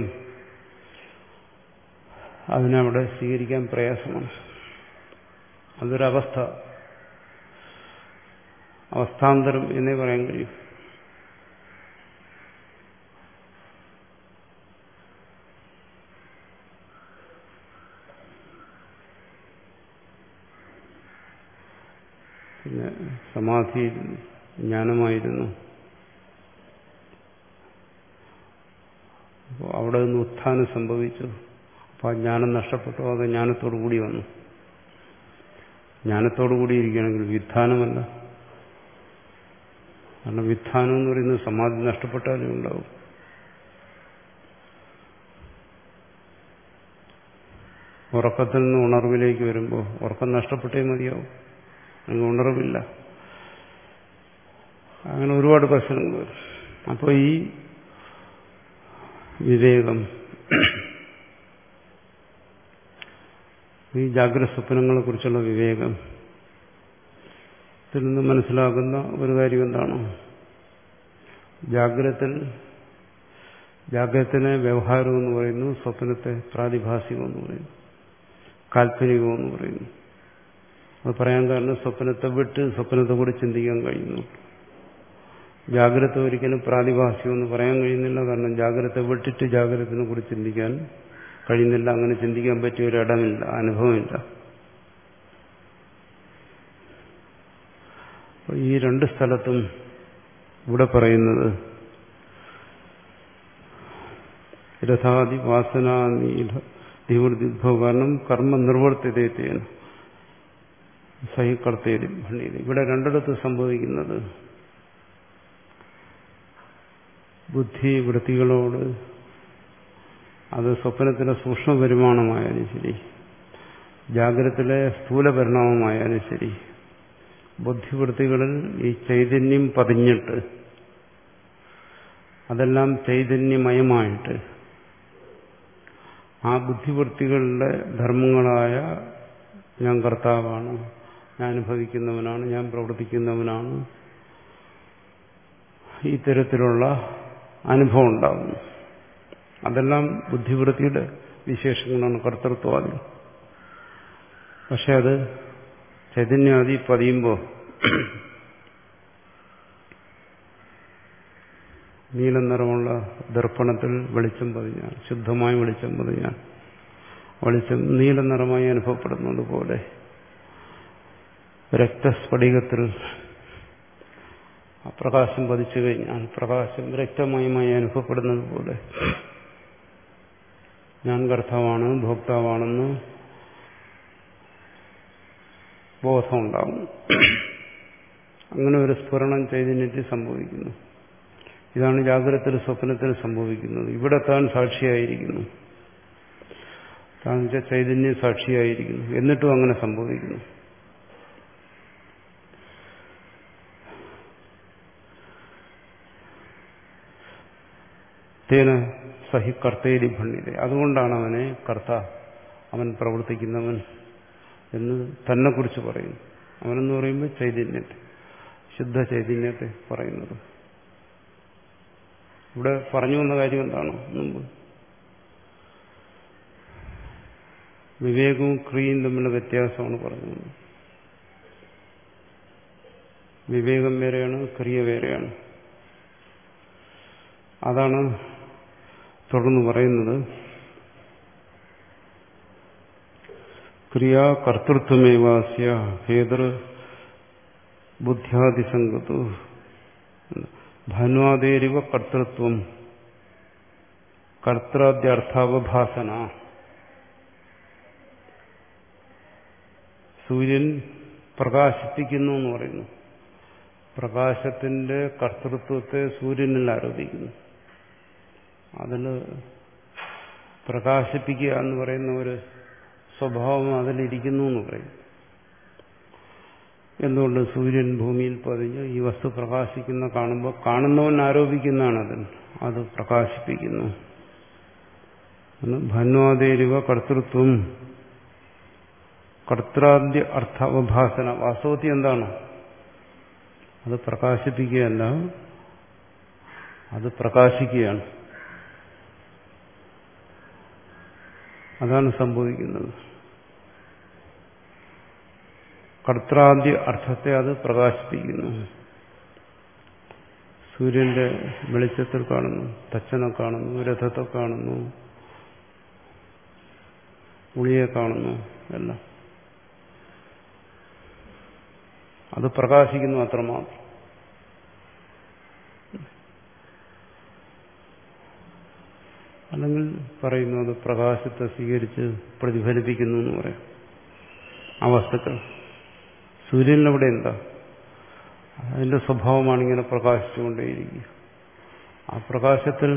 അതിനവിടെ സ്വീകരിക്കാൻ പ്രയാസമാണ്. അതൊരവസ്ഥ, അവസ്ഥാന്തരം എന്നേ പറയാൻ കഴിയും. പിന്നെ സമാധി ജ്ഞാനമായിരുന്നു. അപ്പോൾ അവിടെ നിന്ന് ഉത്ഥാനം സംഭവിച്ചു. അപ്പോൾ ആ ജ്ഞാനം നഷ്ടപ്പെട്ടു. അത് ജ്ഞാനത്തോടു കൂടി വന്നു. ജ്ഞാനത്തോടു കൂടി ഇരിക്കുകയാണെങ്കിൽ വ്യുത്ഥാനമല്ല. കാരണം വ്യുത്ഥാനം എന്ന് പറയുന്നത് സമാധി നഷ്ടപ്പെട്ടാലേ ഉണ്ടാവും. ഉറക്കത്തിൽ നിന്ന് ഉണർവിലേക്ക് വരുമ്പോൾ ഉറക്കം നഷ്ടപ്പെട്ടേ മതിയാവും, അങ്ങനെ ഉണർവില്ല. അങ്ങനെ ഒരുപാട് പ്രശ്നങ്ങൾ വരും. അപ്പോൾ ഈ വിവേകം, ഈ ജാഗ്രത സ്വപ്നങ്ങളെ കുറിച്ചുള്ള വിവേകം ത്തിൽ നിന്ന് മനസ്സിലാക്കുന്ന ഒരു കാര്യം എന്താണ്? ജാഗ്രതത്തിൽ ജാഗ്രതത്തിനെ വ്യവഹാരം എന്ന് പറയുന്നു, സ്വപ്നത്തെ പ്രാതിഭാസികം എന്ന് പറയുന്നു. കാൽപ്പനികമെന്ന് പറയുന്നു. അത് പറയാൻ കാരണം സ്വപ്നത്തെ വിട്ട് സ്വപ്നത്തെ കൂടി ചിന്തിക്കാൻ കഴിയുന്നു. ജാഗ്രത ഒരിക്കലും പ്രാതിഭാസികമെന്ന് പറയാൻ കഴിയുന്നില്ല. കാരണം ജാഗ്രത വിട്ടിട്ട് ജാഗ്രതത്തിനെ കുറിച്ച് ചിന്തിക്കാൻ കഴിയുന്നില്ല. അങ്ങനെ ചിന്തിക്കാൻ പറ്റിയ ഒരു ഇടമില്ല, അനുഭവമില്ല. ഈ രണ്ട് സ്ഥലത്തും ഇവിടെ പറയുന്നത് രഥാദി വാസനാനിവൃത്തിഭവ കാരണം കർമ്മ നിർവർത്തിതേന സഹി കർത്തേരി ഭണ്ഡിത. ഇവിടെ രണ്ടിടത്ത് സംഭവിക്കുന്നത് ബുദ്ധി വൃത്തികളോട് അത് സ്വപ്നത്തിലെ സൂക്ഷ്മ പരിമാണമായാലും ശരി, ജാഗ്രതത്തിലെ സ്ഥൂല പരിണാമമായാലും ശരി, ബുദ്ധിവൃത്തികളിൽ ഈ ചൈതന്യം പതിഞ്ഞിട്ട് അതെല്ലാം ചൈതന്യമയമായിട്ട് ആ ബുദ്ധിവൃത്തികളുടെ ധർമ്മങ്ങളായ ഞാൻ കർത്താവാണ്, ഞാൻ അനുഭവിക്കുന്നവനാണ്, ഞാൻ പ്രവർത്തിക്കുന്നവനാണ്, ഇത്തരത്തിലുള്ള അനുഭവം ഉണ്ടാകുന്നു. അതെല്ലാം ബുദ്ധിവൃത്തിയുടെ വിശേഷങ്ങളാണ്, കർത്തൃത്വാദി. പക്ഷെ അത് ചൈതന്യാദി പതിയുമ്പോൾ നീല നിറമുള്ള ദർപ്പണത്തിൽ വെളിച്ചം പതിഞ്ഞാൽ, ശുദ്ധമായ വെളിച്ചം പതിഞ്ഞാൽ വെളിച്ചം നീല നിറമായി അനുഭവപ്പെടുന്നത് പോലെ രക്തസ്ഫടികത്തിൽ പ്രകാശം പതിച്ചു കഴിഞ്ഞാൽ പ്രകാശം രക്തമയമായി അനുഭവപ്പെടുന്നത് പോലെ ഞാൻ കർത്താവാണ്, ഭോക്താവാണെന്ന് ബോധമുണ്ടാകും. അങ്ങനെ ഒരു സ്ഫുരണം ചൈതന്യത്തിൽ സംഭവിക്കുന്നു. ഇതാണ് ജാഗ്രതത്തിൽ സ്വപ്നത്തിൽ സംഭവിക്കുന്നത്. ഇവിടെ താൻ സാക്ഷിയായിരിക്കുന്നു, താൻ ചൈതന്യം സാക്ഷിയായിരിക്കുന്നു, എന്നിട്ടും അങ്ങനെ സംഭവിക്കുന്നു. തേന സഹി കർത്തേരി ഭണ്ഡിത. അതുകൊണ്ടാണ് അവനെ കർത്ത, അവൻ പ്രവർത്തിക്കുന്നവൻ എന്ന് തന്നെ കുറിച്ച് പറയുന്നു. അവനെന്ന് പറയുമ്പോൾ ചൈതന്യത്തെ, ശുദ്ധ ചൈതന്യത്തെ പറയുന്നത്. ഇവിടെ പറഞ്ഞു വന്ന കാര്യം എന്താണ്? മുമ്പ് വിവേകവും ക്രിയയും തമ്മിലുള്ള വ്യത്യാസമാണ് പറഞ്ഞത്. വിവേകം വേറെയാണ്, ക്രിയ വേറെയാണ്. അതാണ് തുടർന്ന് പറയുന്നത്. ക്രിയാ കർത്തൃത്വമേവാസ്യ ഹേതൃ ബുദ്ധ്യാദിസംഗതു ഭാനുവാദേരിവ കർത്തൃത്വം കർത്താദ്യർത്ഥാവഭാസന. സൂര്യൻ പ്രകാശിപ്പിക്കുന്നു എന്ന് പറയുന്നു. പ്രകാശത്തിന്റെ കർത്തൃത്വത്തെ സൂര്യനിൽ ആരോപിക്കുന്നു. അതിൽ പ്രകാശിപ്പിക്കുക എന്ന് പറയുന്ന ഒരു സ്വഭാവം അതിലിരിക്കുന്നു എന്ന് പറയും. എന്തുകൊണ്ട്? സൂര്യൻ ഭൂമിയിൽ പതിഞ്ഞ് ഈ വസ്തു പ്രകാശിക്കുന്ന കാണുമ്പോൾ കാണുന്നവൻ ആരോപിക്കുന്നതാണ് അതിൽ, അത് പ്രകാശിപ്പിക്കുന്നു. ഭന്വാദേരിവ കർത്തൃത്വം കർത്താദ്യ അർത്ഥാവഭാസന. വാസ്തവത്തിൽ എന്താണ്? അത് പ്രകാശിപ്പിക്കുകയല്ല, അത് പ്രകാശിക്കുകയാണ്. അതാണ് സംഭവിക്കുന്നത്. കർത്താദ്യ അർത്ഥത്തെ അത് പ്രകാശിപ്പിക്കുന്നു. സൂര്യന്റെ വെളിച്ചത്തിൽ കാണുന്നു, തച്ചനെ കാണുന്നു, രഥത്തെ കാണുന്നു, ഉളിയെ കാണുന്നു, എല്ലാം അത് പ്രകാശിക്കുന്നു, അത്രമാത്രം. അല്ലെങ്കിൽ പറയുന്നു അത് പ്രകാശത്തെ സ്വീകരിച്ച് പ്രതിഫലിപ്പിക്കുന്നു എന്ന് പറയാം. ആ വസ്തുക്കൾ സൂര്യനിലൂടെ എന്താ? അതിന്റെ സ്വഭാവമാണ് ഇങ്ങനെ പ്രകാശിച്ചുകൊണ്ടേയിരിക്കുക. ആ പ്രകാശത്തിൽ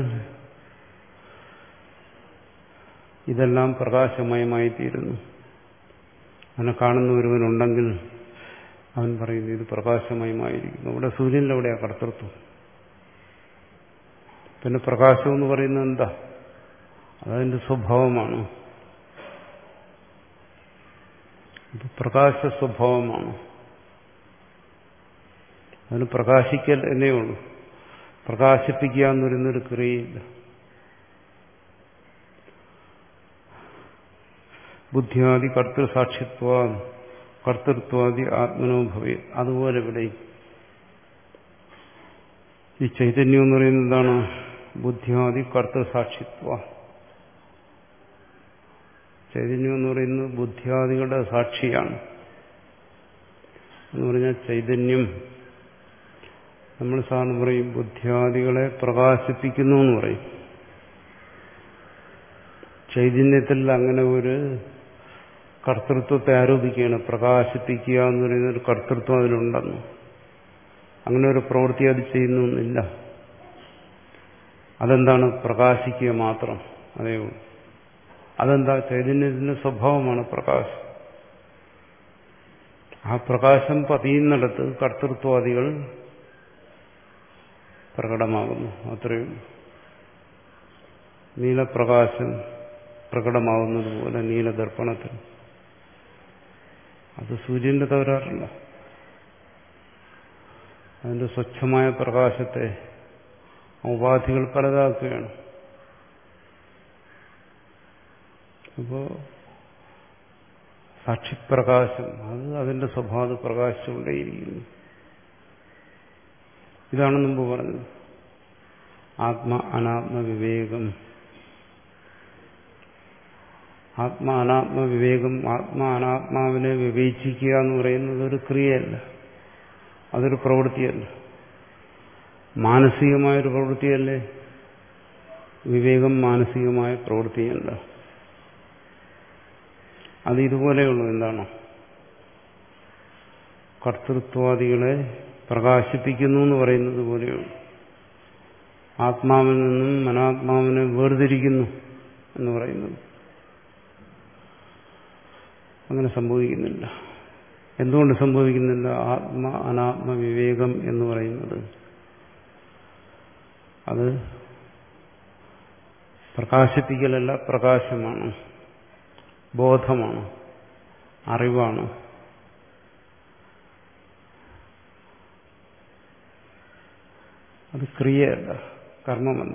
ഇതെല്ലാം പ്രകാശമയമായി തീരുന്നു. അങ്ങനെ കാണുന്ന ഒരുവനുണ്ടെങ്കിൽ അവൻ പറയുന്നു ഇത് പ്രകാശമയമായിരിക്കുന്നു. അവിടെ സൂര്യനിലൂടെയാ കർത്തൃത്വം. പിന്നെ പ്രകാശം എന്ന് പറയുന്നത് എന്താ? അതതിന്റെ സ്വഭാവമാണ്. ഇത് പ്രകാശ സ്വഭാവമാണ്. അതിന് പ്രകാശിക്കൽ എന്നേ ഉള്ളൂ. പ്രകാശിപ്പിക്കുക എന്ന് പറയുന്നൊരു ക്രിയയില്ല. ബുദ്ധിയാദി കർത്തൃസാക്ഷിത്വ കർത്തൃത്വാദി ആത്മനോ ഭവേ. അതുപോലെ ഇവിടെ ഈ ചൈതന്യം എന്ന് പറയുന്നത് എന്താണ്? ബുദ്ധിയാദി കർത്തൃസാക്ഷിത്വ. ചൈതന്യം എന്ന് പറയുന്നത് ബുദ്ധിയാദികളുടെ സാക്ഷിയാണ്. എന്ന് പറഞ്ഞാൽ ചൈതന്യം നമ്മൾ സാധാരണ പറയും ബുദ്ധിയാദികളെ പ്രകാശിപ്പിക്കുന്നു എന്ന് പറയും. ചൈതന്യത്തിൽ അങ്ങനെ ഒരു കർത്തൃത്വത്തെ ആരോപിക്കുകയാണ്. പ്രകാശിപ്പിക്കുക എന്ന് പറയുന്ന ഒരു കർത്തൃത്വം അതിലുണ്ടെന്ന്. അങ്ങനെ ഒരു പ്രവൃത്തി അത് ചെയ്യുന്നൊന്നില്ല. അതെന്താണ്? പ്രകാശിക്കുക മാത്രം. അതേ ഉള്ളൂ. അതെന്താ? ചൈതന്യത്തിന്റെ സ്വഭാവമാണ് പ്രകാശം. ആ പ്രകാശം പതിയുന്നിടത്ത് കർത്തൃത്വാദികൾ പ്രകടമാകുന്നു. അത്രയേ ഉള്ളൂ. നീലപ്രകാശം പ്രകടമാകുന്നത് പോലെ നീലദർപ്പണത്തിൽ അത് സൂര്യന്റെ തകരാറില്ല. അതിന്റെ സ്വച്ഛമായ പ്രകാശത്തെ ഉപാധികൾ പലതാക്കുകയാണ്. അപ്പോ സാക്ഷിപ്രകാശം അത് അതിന്റെ സ്വഭാവം പ്രകാശിച്ചുകൊണ്ടേയിരിക്കുന്നു. ഇതാണ് മുമ്പ് പറഞ്ഞത് ആത്മ അനാത്മ വിവേകം. ആത്മ അനാത്മ വിവേകം, ആത്മ അനാത്മാവിനെ വിവേചിക്കുക എന്ന് പറയുന്നത് ഒരു ക്രിയയല്ല, അതൊരു പ്രവൃത്തിയല്ല. മാനസികമായൊരു പ്രവൃത്തിയല്ലേ വിവേകം? മാനസികമായ പ്രവൃത്തിയല്ല. അത് ഇതുപോലെയുള്ളൂ. എന്താണ്? കർത്തൃത്വാദികളെ പ്രകാശിപ്പിക്കുന്നു എന്ന് പറയുന്നത് പോലെയുള്ളൂ. ആത്മാവിൽ നിന്നും അനാത്മാവിനെ വേർതിരിക്കുന്നു എന്ന് പറയുന്നത് അങ്ങനെ സംഭവിക്കുന്നില്ല. എന്തുകൊണ്ട് സംഭവിക്കുന്നില്ല? ആത്മ അനാത്മ വിവേകം എന്ന് പറയുന്നത് അത് പ്രകാശിപ്പിക്കലല്ല, പ്രകാശമാണ്, ബോധമാണ്, അറിവാണ്. അത് ക്രിയയല്ല, കർമ്മമല്ല.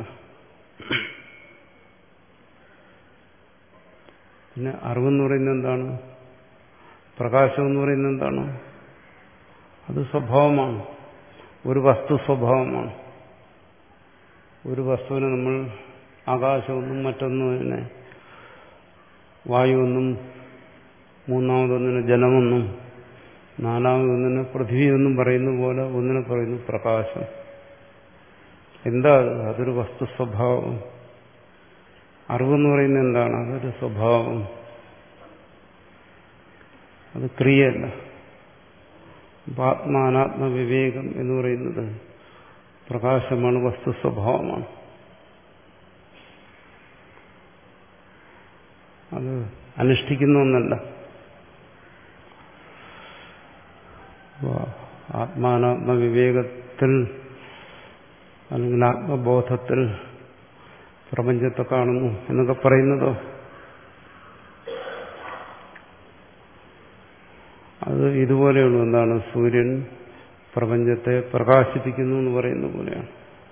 പിന്നെ അറിവെന്ന് പറയുന്നത് എന്താണ്? പ്രകാശം എന്ന് പറയുന്നത് എന്താണ്? അത് സ്വഭാവമാണ്, ഒരു വസ്തു സ്വഭാവമാണ്. ഒരു വസ്തുവിനെ നമ്മൾ ആകാശമൊന്നും മറ്റൊന്നിനെ വായുവെന്നും മൂന്നാമതൊന്നിനെ ജലമെന്നും നാലാമതൊന്നിനെ പൃഥ്വിയെന്നും പറയുന്ന പോലെ ഒന്നിനെ പറയുന്നു പ്രകാശം. എന്താ അത്? അതൊരു വസ്തു സ്വഭാവം. അറിവെന്ന് പറയുന്നത് എന്താണ്? അതൊരു സ്വഭാവം, അത് ക്രിയയല്ല. ആത്മാനാത്മ വിവേകം എന്ന് പറയുന്നത് പ്രകാശമാണ്, വസ്തു സ്വഭാവമാണ്. അത് അനുഷ്ഠിക്കുന്ന ഒന്നല്ല. ആത്മാനാത്മ വിവേകത്തിൽ അല്ലെങ്കിൽ ആത്മബോധത്തിൽ പ്രപഞ്ചത്തെ കാണുന്നു എന്നൊക്കെ പറയുന്നതോ അത് ഇതുപോലെയുള്ളൂ. എന്താണ്? സൂര്യൻ പ്രപഞ്ചത്തെ പ്രകാശിപ്പിക്കുന്നു എന്ന് പറയുന്ന പോലെയാണ്.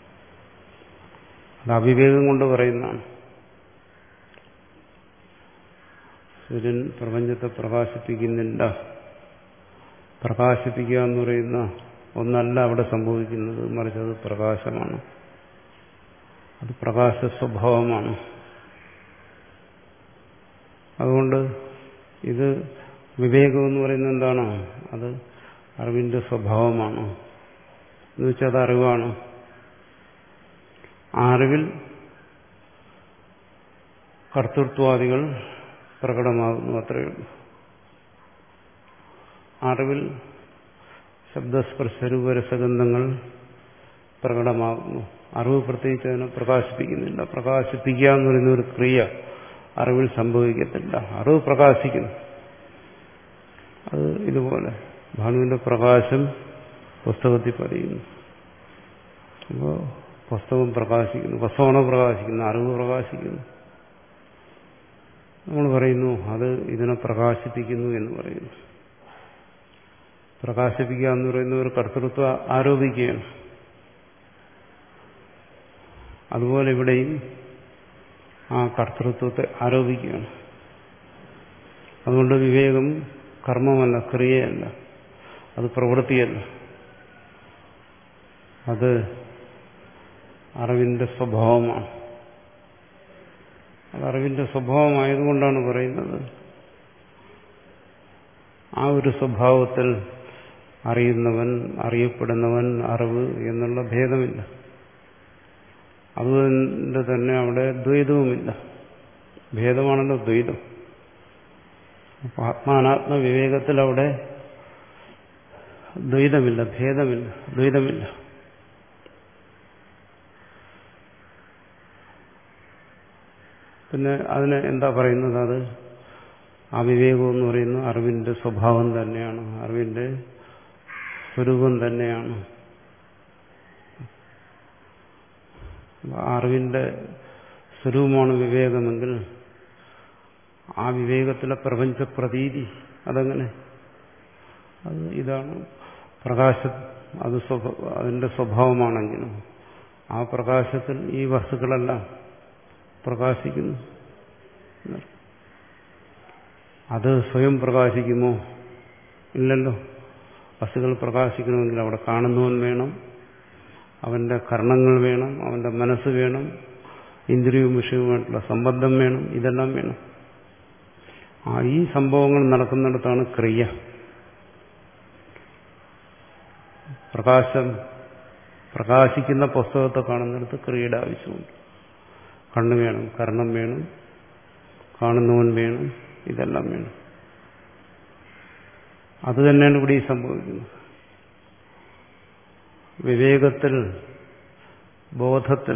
അത് അവിവേകം കൊണ്ട് പറയുന്നതാണ്. സൂര്യൻ പ്രപഞ്ചത്തെ പ്രകാശിപ്പിക്കുന്നില്ല. പ്രകാശിപ്പിക്കുക എന്ന് പറയുന്ന ഒന്നല്ല അവിടെ സംഭവിക്കുന്നത്, മറിച്ച് അത് പ്രകാശമാണ്, അത് പ്രകാശ സ്വഭാവമാണ്. അതുകൊണ്ട് ഇത് വിവേകം എന്ന് പറയുന്നത് എന്താണ്? അത് അറിവിന്റെ സ്വഭാവമാണ്. എന്ന് വെച്ചാൽ അത് അറിവാണ്. ആ അറിവിൽ കർത്തൃത്വാദികൾ പ്രകടമാകുന്നു, അത്രയേ ഉള്ളൂ. അറിവിൽ ശബ്ദസ്പർശരൂപരസഗന്ധങ്ങൾ പ്രകടമാകുന്നു. അറിവ് പ്രത്യേകിച്ച് അതിനെ പ്രകാശിപ്പിക്കുന്നില്ല. പ്രകാശിപ്പിക്കുക എന്ന് പറയുന്ന ഒരു ക്രിയ അറിവിൽ സംഭവിക്കത്തില്ല. അറിവ് പ്രകാശിക്കുന്നു. അത് ഇതുപോലെ ഭാനുവിന്റെ പ്രകാശം പുസ്തകത്തിൽ പതിയുന്നു. അപ്പോൾ പുസ്തകം പ്രകാശിക്കുന്നു. പുസ്തകമാണോ പ്രകാശിക്കുന്നു? അറിവ് പ്രകാശിക്കുന്നു. നമ്മൾ പറയുന്നു അത് ഇതിനെ പ്രകാശിപ്പിക്കുന്നു എന്ന് പറയുന്നു. പ്രകാശിപ്പിക്കുക എന്ന് പറയുന്ന ഒരു കർത്തൃത്വം ആരോപിക്കുകയാണ്. അതുപോലെ ഇവിടെയും ആ കർത്തൃത്വത്തെ ആരോപിക്കുകയാണ്. അതുകൊണ്ട് വിവേകം കർമ്മമല്ല, ക്രിയയല്ല, അത് പ്രവൃത്തിയല്ല. അത് അറിവിന്റെ സ്വഭാവമാണ്. അത് അറിവിന്റെ സ്വഭാവമായതുകൊണ്ടാണ് പറയുന്നത് ആ ഒരു സ്വഭാവത്തിൽ അറിയുന്നവൻ, അറിയപ്പെടുന്നവൻ, അറിവ് എന്നുള്ള ഭേദമില്ല. അതുകൊണ്ട് തന്നെ അവിടെ ദ്വൈതവുമില്ല. ഭേദമാണല്ലോ ദ്വൈതം. അപ്പൊ ആത്മാനാത്മ വിവേകത്തിൽ അവിടെ ദ്വൈതമില്ല, ഭേദമില്ല, ദ്വൈതമില്ല. പിന്നെ അതിന് എന്താ പറയുന്നത്? അത് ആ വിവേകം എന്ന് പറയുന്നത് അറിവിന്റെ സ്വഭാവം തന്നെയാണ്, അറിവിന്റെ സ്വരൂപം തന്നെയാണ്. അറിവിന്റെ സ്വരൂപമാണ് വിവേകമെങ്കിൽ ആ വിവേകത്തിലെ പ്രപഞ്ച പ്രതീതി അതെങ്ങനെ? അത് ഇതാണ് പ്രകാശം. അത് അതിന്റെ സ്വഭാവമാണെങ്കിലും ആ പ്രകാശത്തിൽ ഈ വസ്തുക്കളെല്ലാം പ്രകാശിക്കുന്നു. അത് സ്വയം പ്രകാശിക്കുമോ? ഇല്ലല്ലോ. വസ്തുക്കൾ പ്രകാശിക്കണമെങ്കിൽ അവിടെ കാണുന്നവൻ വേണം, അവന്റെ കർണങ്ങൾ വേണം, അവന്റെ മനസ്സ് വേണം, ഇന്ദ്രിയവും വിഷയവുമായിട്ടുള്ള സംബന്ധം വേണം, ഇതെല്ലാം വേണം. ആ ഈ സംഭവങ്ങൾ നടക്കുന്നിടത്താണ് ക്രിയ. പ്രകാശം പ്രകാശിക്കുന്ന പുസ്തകത്തെ കാണുന്നിടത്ത് ക്രിയയുടെ ആവശ്യമുണ്ട്. കണ്ണ് വേണം, കർണം വേണം, കാണുന്നവൻ വേണം, ഇതെല്ലാം വേണം. അത് തന്നെയാണ് ഇവിടെ ഈ സംഭവിക്കുന്നത്. വിവേകത്തിൽ, ബോധത്തിൽ,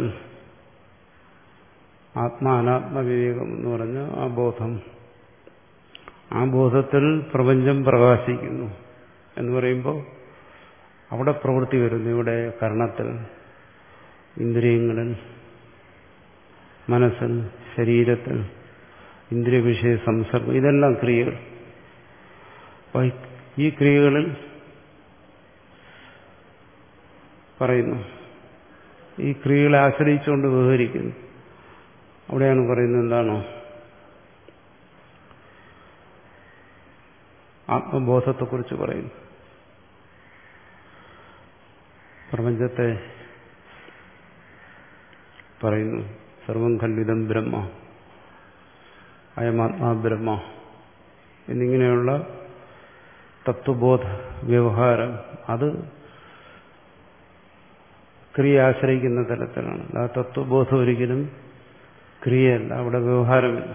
ആത്മാ അനാത്മ വിവേകം എന്ന് പറഞ്ഞ ആ ബോധം, ആ ബോധത്തിൽ പ്രപഞ്ചം പ്രകാശിക്കുന്നു എന്ന് പറയുമ്പോൾ അവിടെ പ്രവൃത്തി വരുന്നു. ഇവിടെ കർണത്തിൽ, ഇന്ദ്രിയങ്ങളിൽ, മനസ്സിൽ, ശരീരത്തിൽ, ഇന്ദ്രിയ വിഷയ സംസർഗം, ഇതെല്ലാം ക്രിയകൾ. ഈ ക്രിയകളിൽ പറയുന്നു, ഈ ക്രിയകളെ ആശ്രയിച്ചുകൊണ്ട് വ്യവഹരിക്കുന്നു. അവിടെയാണ് പറയുന്നത് എന്താണോ ആത്മബോധത്തെക്കുറിച്ച് പറയുന്നു. പ്രപഞ്ചത്തെ പറയുന്നു, സർവം ഖണ്ഡിതം ബ്രഹ്മ, അയമാത്മാ ബ്രഹ്മ എന്നിങ്ങനെയുള്ള തത്വബോധ വ്യവഹാരം അത് ക്രിയ ആശ്രയിക്കുന്ന തലത്തിലാണ്. ആ തത്വബോധം ഒരിക്കലും ക്രിയയല്ല, അവിടെ വ്യവഹാരമില്ല.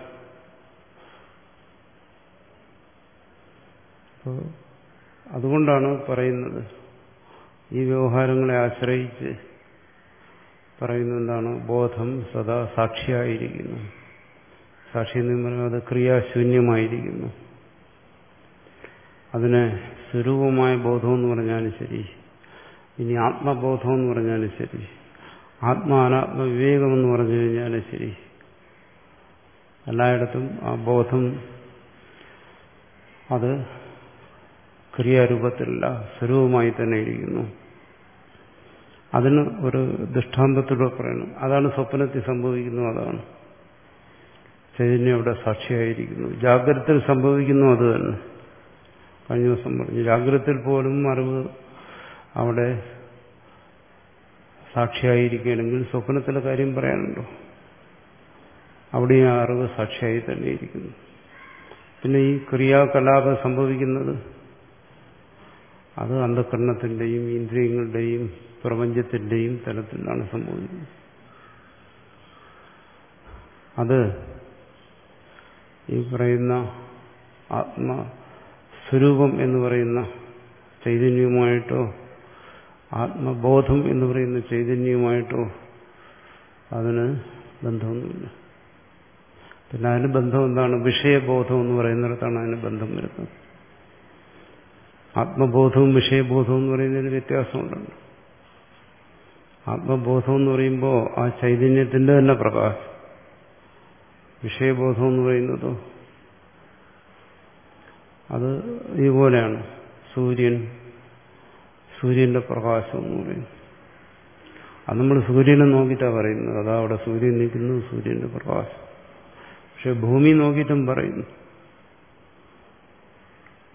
അപ്പോൾ അതുകൊണ്ടാണ് പറയുന്നത് ഈ വ്യവഹാരങ്ങളെ ആശ്രയിച്ച് പറയുന്നത് എന്താണ്? ബോധം സദാ സാക്ഷിയായിരിക്കുന്നു. സാക്ഷി എന്ന് പറയുന്നത് അത് ക്രിയാശൂന്യമായിരിക്കുന്നു. അതിനെ സ്വരൂപമായ ബോധം എന്ന് പറഞ്ഞാലും ശരി, ഇനി ആത്മബോധം എന്ന് പറഞ്ഞാലും ശരി, ആത്മാ അനാത്മ വിവേകം എന്ന് പറഞ്ഞു കഴിഞ്ഞാലും ശരി, എല്ലായിടത്തും ആ ബോധം അത് ക്രിയാരൂപത്തിലല്ല, സ്വരൂപമായി തന്നെ ഇരിക്കുന്നു. അതിന് ഒരു ദൃഷ്ടാന്തത്തിലൂടെ പറയണം. അതാണ് സ്വപ്നത്തിൽ സംഭവിക്കുന്നു. അതാണ് ചൈതന്യം അവിടെ സാക്ഷിയായിരിക്കുന്നു. ജാഗ്രതയിൽ സംഭവിക്കുന്നു അത് തന്നെ. കഴിഞ്ഞ ദിവസം പറഞ്ഞു, ജാഗ്രതയിൽ പോലും അറിവ് അവിടെ സാക്ഷിയായിരിക്കുകയാണെങ്കിൽ സ്വപ്നത്തിലെ കാര്യം പറയാനുണ്ടോ? അവിടെ ആ അറിവ് സാക്ഷിയായി തന്നെ ഇരിക്കുന്നു. പിന്നെ ഈ ക്രിയാകലാപം സംഭവിക്കുന്നത് അത് അന്ധകരണത്തിന്റെയും ഇന്ദ്രിയങ്ങളുടെയും പ്രപഞ്ചത്തിന്റെയും തലത്തിലാണ് സംഭവിക്കുന്നത്. അത് ഈ പറയുന്ന ആത്മസ്വരൂപം എന്ന് പറയുന്ന ചൈതന്യവുമായിട്ടോ ആത്മബോധം എന്ന് പറയുന്ന ചൈതന്യവുമായിട്ടോ അതിന് ബന്ധമൊന്നുമില്ല. പിന്നെ അതിന് ബന്ധം എന്താണ്? വിഷയബോധം എന്ന് പറയുന്നിടത്താണ് അതിന് ബന്ധം വരുന്നത്. ആത്മബോധവും വിഷയബോധവും എന്ന് പറയുന്നതിന് വ്യത്യാസമുണ്ടല്ലോ. ആത്മബോധം എന്ന് പറയുമ്പോൾ ആ ചൈതന്യത്തിന്റെ തന്നെ പ്രകാശം. വിഷയബോധം എന്ന് പറയുന്നതോ അത് ഇതുപോലെയാണ്. സൂര്യൻ, സൂര്യന്റെ പ്രകാശം എന്ന് പറയുന്നു. അത് നമ്മൾ സൂര്യനെ നോക്കിയിട്ടാണ് പറയുന്നത്. അതാ അവിടെ സൂര്യൻ നിൽക്കുന്നു, സൂര്യന്റെ പ്രകാശം. പക്ഷെ ഭൂമി നോക്കിയിട്ടും പറയുന്നു.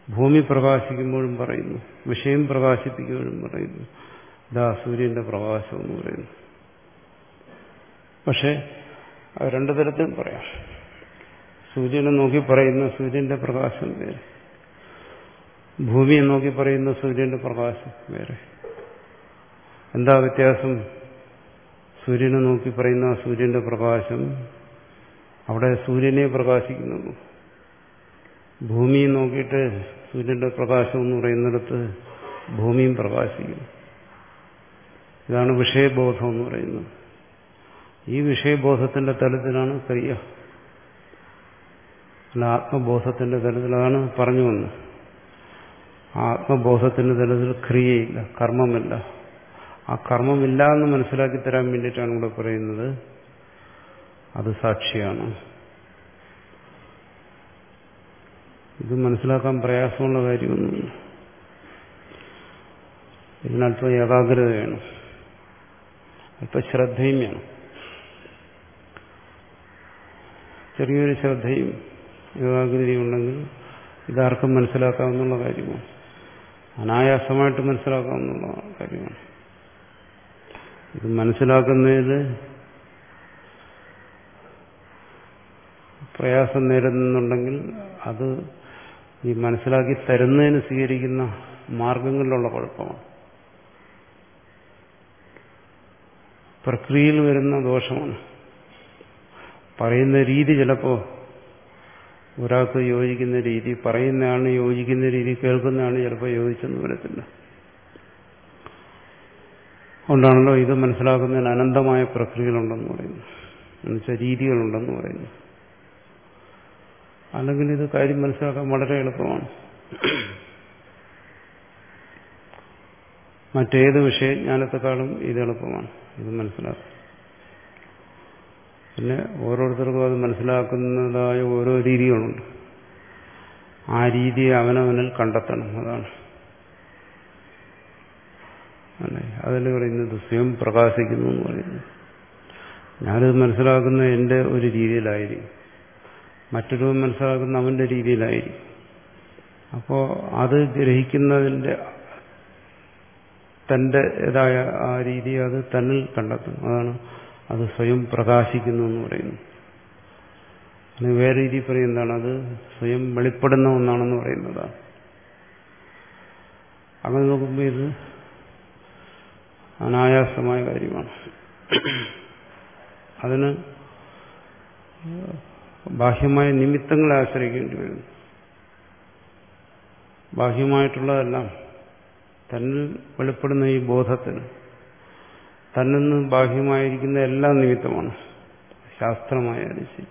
ഭൂമി പ്രകാശിക്കുമ്പോഴും പറയുന്നു, വിഷയം പ്രകാശിപ്പിക്കുമ്പോഴും പറയുന്നു, ഇതാ സൂര്യന്റെ പ്രകാശം എന്ന് പറയുന്നു. പക്ഷെ അത് രണ്ടു തരത്തിലും പറയാം. സൂര്യനെ നോക്കി പറയുന്ന സൂര്യന്റെ പ്രകാശം വേറെ, ഭൂമിയെ നോക്കി പറയുന്ന സൂര്യന്റെ പ്രകാശം വേറെ. എന്താ വ്യത്യാസം? സൂര്യനെ നോക്കി പറയുന്ന സൂര്യന്റെ പ്രകാശം അവിടെ സൂര്യനെ പ്രകാശിക്കുന്നു. ഭൂമിയെ നോക്കിയിട്ട് സൂര്യന്റെ പ്രകാശം എന്ന് പറയുന്നിടത്ത് ഭൂമിയും പ്രകാശിക്കുന്നു. ഇതാണ് വിഷയബോധം എന്ന് പറയുന്നത്. ഈ വിഷയബോധത്തിന്റെ തലത്തിലാണ് ക്രിയ, അല്ല ആത്മബോധത്തിന്റെ തലത്തിലാണ് പറഞ്ഞു വന്നത്. ആത്മബോധത്തിന്റെ തലത്തിൽ ക്രിയയില്ല, കർമ്മമില്ല. ആ കർമ്മമില്ല എന്ന് മനസ്സിലാക്കി തരാൻ വേണ്ടിയിട്ടാണ് ഇവിടെ പറയുന്നത് അത് സാക്ഷിയാണ്. ഇത് മനസ്സിലാക്കാൻ പ്രയാസമുള്ള കാര്യമൊന്നുമില്ല. ഇതിനല്പം ഏകാഗ്രത വേണം, അല്പം ശ്രദ്ധയും വേണം. ചെറിയൊരു ശ്രദ്ധയും ഏകാഗ്രതയും ഉണ്ടെങ്കിൽ ഇതാർക്കും മനസ്സിലാക്കാവുന്ന കാര്യമാണ്, അനായാസമായിട്ട് മനസ്സിലാക്കാവുന്ന കാര്യമാണ്. ഇത് മനസ്സിലാക്കുന്നതിൽ പ്രയാസം നേരിടുന്നുണ്ടെങ്കിൽ അത് ഈ മനസ്സിലാക്കി തരുന്നതിന് സ്വീകരിക്കുന്ന മാർഗങ്ങളിലുള്ള കുഴപ്പമാണ്, പ്രക്രിയയിൽ വരുന്ന ദോഷമാണ്. പറയുന്ന രീതി ചിലപ്പോൾ ഒരാൾക്ക് യോജിക്കുന്ന രീതി, പറയുന്നയാളിന് യോജിക്കുന്ന രീതി, കേൾക്കുന്നയാളിന് ചിലപ്പോൾ യോജിച്ചെന്ന് വരത്തില്ല. അതുകൊണ്ടാണല്ലോ ഇത് മനസ്സിലാക്കുന്നതിന് അനന്തമായ പ്രക്രിയകളുണ്ടെന്ന് പറയുന്നു, എന്നുവെച്ചാൽ രീതികളുണ്ടെന്ന് പറയുന്നു. അല്ലെങ്കിൽ ഇത് കാര്യം മനസ്സിലാക്കാൻ വളരെ എളുപ്പമാണ്. മറ്റേത് വിഷയജ്ഞാനത്തെക്കാളും ഇത് എളുപ്പമാണ് ഇത് മനസ്സിലാക്കാൻ. പിന്നെ ഓരോരുത്തർക്കും അത് മനസ്സിലാക്കുന്നതായ ഓരോ രീതികളുണ്ട്. ആ രീതിയെ അവനവനിൽ കണ്ടെത്തണം. അതാണ് അല്ലേ അതിൽ പറയുന്നത് സ്വയം പ്രകാശിക്കുന്നു എന്ന് പറയുന്നത്. ഞാനിത് മനസ്സിലാക്കുന്ന എൻ്റെ ഒരു രീതിയിലായിരിക്കും, മറ്റൊരു മനസ്സിലാക്കുന്ന അവൻ്റെ രീതിയിലായിരിക്കും. അപ്പോൾ അത് ഗ്രഹിക്കുന്നതിൻ്റെ തൻ്റെതായ ആ രീതി അത് തന്നിൽ കണ്ടെത്തും. അതാണ് അത് സ്വയം പ്രകാശിക്കുന്നു എന്ന് പറയുന്നു. അതിന് വേറെ രീതി പറയും എന്താണ്, അത് സ്വയം വെളിപ്പെടുന്ന ഒന്നാണെന്ന് പറയുന്നതാണ്. അങ്ങനെ നോക്കുമ്പോൾ ഇത് അനായാസമായ കാര്യമാണ്. അതിന് ബാഹ്യമായ നിമിത്തങ്ങളെ ആശ്രയിക്കേണ്ടി വരുന്നു. ബാഹ്യമായിട്ടുള്ളതെല്ലാം തന്നിൽ വെളിപ്പെടുന്ന ഈ ബോധത്തിന് തന്നിൽ നിന്ന് ബാഹ്യമായിരിക്കുന്ന എല്ലാം നിമിത്തമാണ്. ശാസ്ത്രമായാലും ശരി,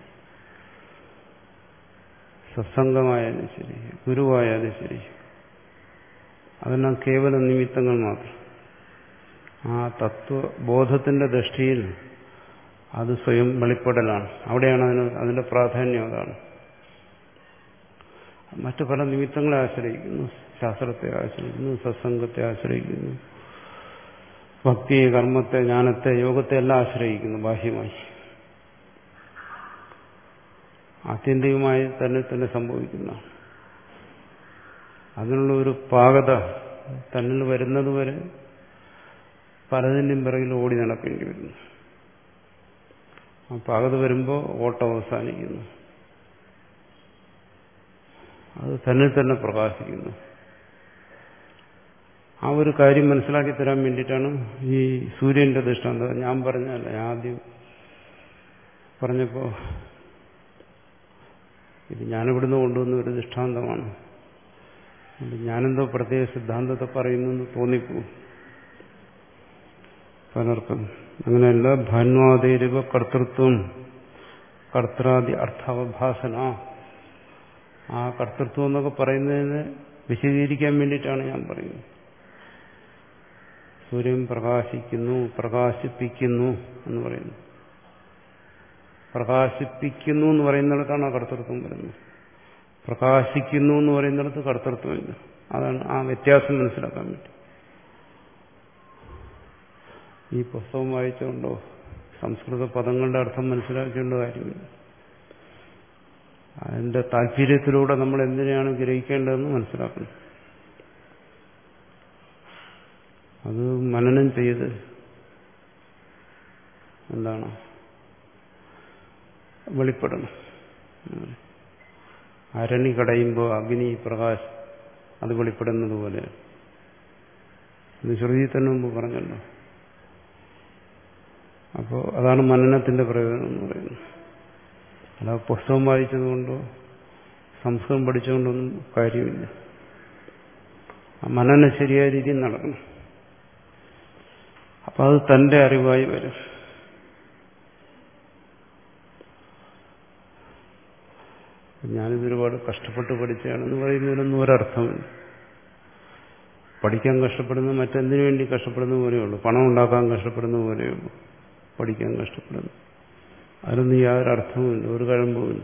സത്സംഗമായാലും ശരി, ഗുരുവായാലും ശരി, അതെല്ലാം കേവലം നിമിത്തങ്ങൾ മാത്രം. ആ തത്വബോധത്തിന്റെ ദൃഷ്ടിയിൽ അത് സ്വയം വെളിപ്പെടലാണ്. അവിടെയാണ് അതിന് അതിന്റെ പ്രാധാന്യം. അതാണ് മറ്റു പല നിമിത്തങ്ങളെ ആശ്രയിക്കുന്നു. ശാസ്ത്രത്തെ ആശ്രയിക്കുന്നു, സത്സംഗത്തെ ആശ്രയിക്കുന്നു, ഭക്തിയെ, കർമ്മത്തെ, ജ്ഞാനത്തെ, യോഗത്തെ എല്ലാം ആശ്രയിക്കുന്നു ബാഹ്യമായി. ആത്യന്തികമായി തന്നെ തന്നെ സംഭവിക്കുന്ന അതിനുള്ള ഒരു പാകത തന്നിൽ വരുന്നതുവരെ പലതിൻ്റെയും പിറകിൽ ഓടി നടക്കേണ്ടി വരുന്നു. ആ പാകത വരുമ്പോൾ ഓട്ടം അവസാനിക്കുന്നു, അത് തന്നിൽ തന്നെ പ്രകാശിക്കുന്നു. ആ ഒരു കാര്യം മനസ്സിലാക്കി തരാൻ വേണ്ടിയിട്ടാണ് ഈ സൂര്യന്റെ ദൃഷ്ടാന്തം ഞാൻ പറഞ്ഞല്ല. ഞാൻ ആദ്യം പറഞ്ഞപ്പോൾ ഇത് ഞാനിവിടുന്ന് കൊണ്ടുവന്ന ഒരു ദൃഷ്ടാന്തമാണ്. ഞാനെന്തോ പ്രത്യേക സിദ്ധാന്തത്തെ പറയുന്നു എന്ന് തോന്നിപ്പോവും പലർക്കും. അങ്ങനെയല്ല. ഭാന്വാദേരിവ കർത്തൃത്വം കർത്താദി അർത്ഥാവഭാസന. ആ കർത്തൃത്വം എന്നൊക്കെ പറയുന്നതിന് വിശദീകരിക്കാൻ വേണ്ടിയിട്ടാണ് ഞാൻ പറയുന്നത്. സൂര്യൻ പ്രകാശിക്കുന്നു, പ്രകാശിപ്പിക്കുന്നു എന്ന് പറയുന്നു. പ്രകാശിപ്പിക്കുന്നു എന്ന് പറയുന്നിടത്താണ് ആ കർത്തൃത്വം വരുന്നത്. പ്രകാശിക്കുന്നു എന്ന് പറയുന്നിടത്ത് കർത്തൃത്വമില്ല. അതാണ് ആ വ്യത്യാസം മനസ്സിലാക്കാൻ വേണ്ടി. ഈ പുസ്തകം വായിച്ചുകൊണ്ടോ സംസ്കൃത പദങ്ങളുടെ അർത്ഥം മനസ്സിലാക്കേണ്ട കാര്യമില്ല. അതിന്റെ താല്പര്യത്തിലൂടെ നമ്മൾ എന്തിനാണ് ഗ്രഹിക്കേണ്ടതെന്ന് മനസ്സിലാക്കണം. അത് മനനം ചെയ്ത് എന്താണ് വെളിപ്പെടണം. അരണി കടയുമ്പോൾ അഗ്നി പ്രകാശം അത് വെളിപ്പെടുന്നത് പോലെ ഇത് ശ്രുതി തന്നെ മുമ്പ് പറഞ്ഞല്ലോ. അപ്പോൾ അതാണ് മനനത്തിന്റെ പ്രയോജനം എന്ന് പറയുന്നത്. അല്ല പുസ്തകം വായിച്ചതുകൊണ്ടോ സംസ്കൃതം പഠിച്ചുകൊണ്ടൊന്നും കാര്യമില്ല. ആ മനനം ശരിയായ രീതിയിൽ നടക്കണം. അപ്പം അത് തന്റെ അറിവായി വരും. ഞാനിത് ഒരുപാട് കഷ്ടപ്പെട്ട് പഠിച്ചതാണെന്ന് പറയുന്നതിനൊന്നും ഒരർത്ഥമില്ല. പഠിക്കാൻ കഷ്ടപ്പെടുന്നത് മറ്റെന്തിനു വേണ്ടി കഷ്ടപ്പെടുന്ന പോലെയുള്ളൂ. പണം ഉണ്ടാക്കാൻ കഷ്ടപ്പെടുന്ന പോലെയുള്ളൂ പഠിക്കാൻ കഷ്ടപ്പെടുന്നു. അതിനൊന്നും യാതൊരു അർത്ഥവുമില്ല, ഒരു കഴമ്പുമില്ല.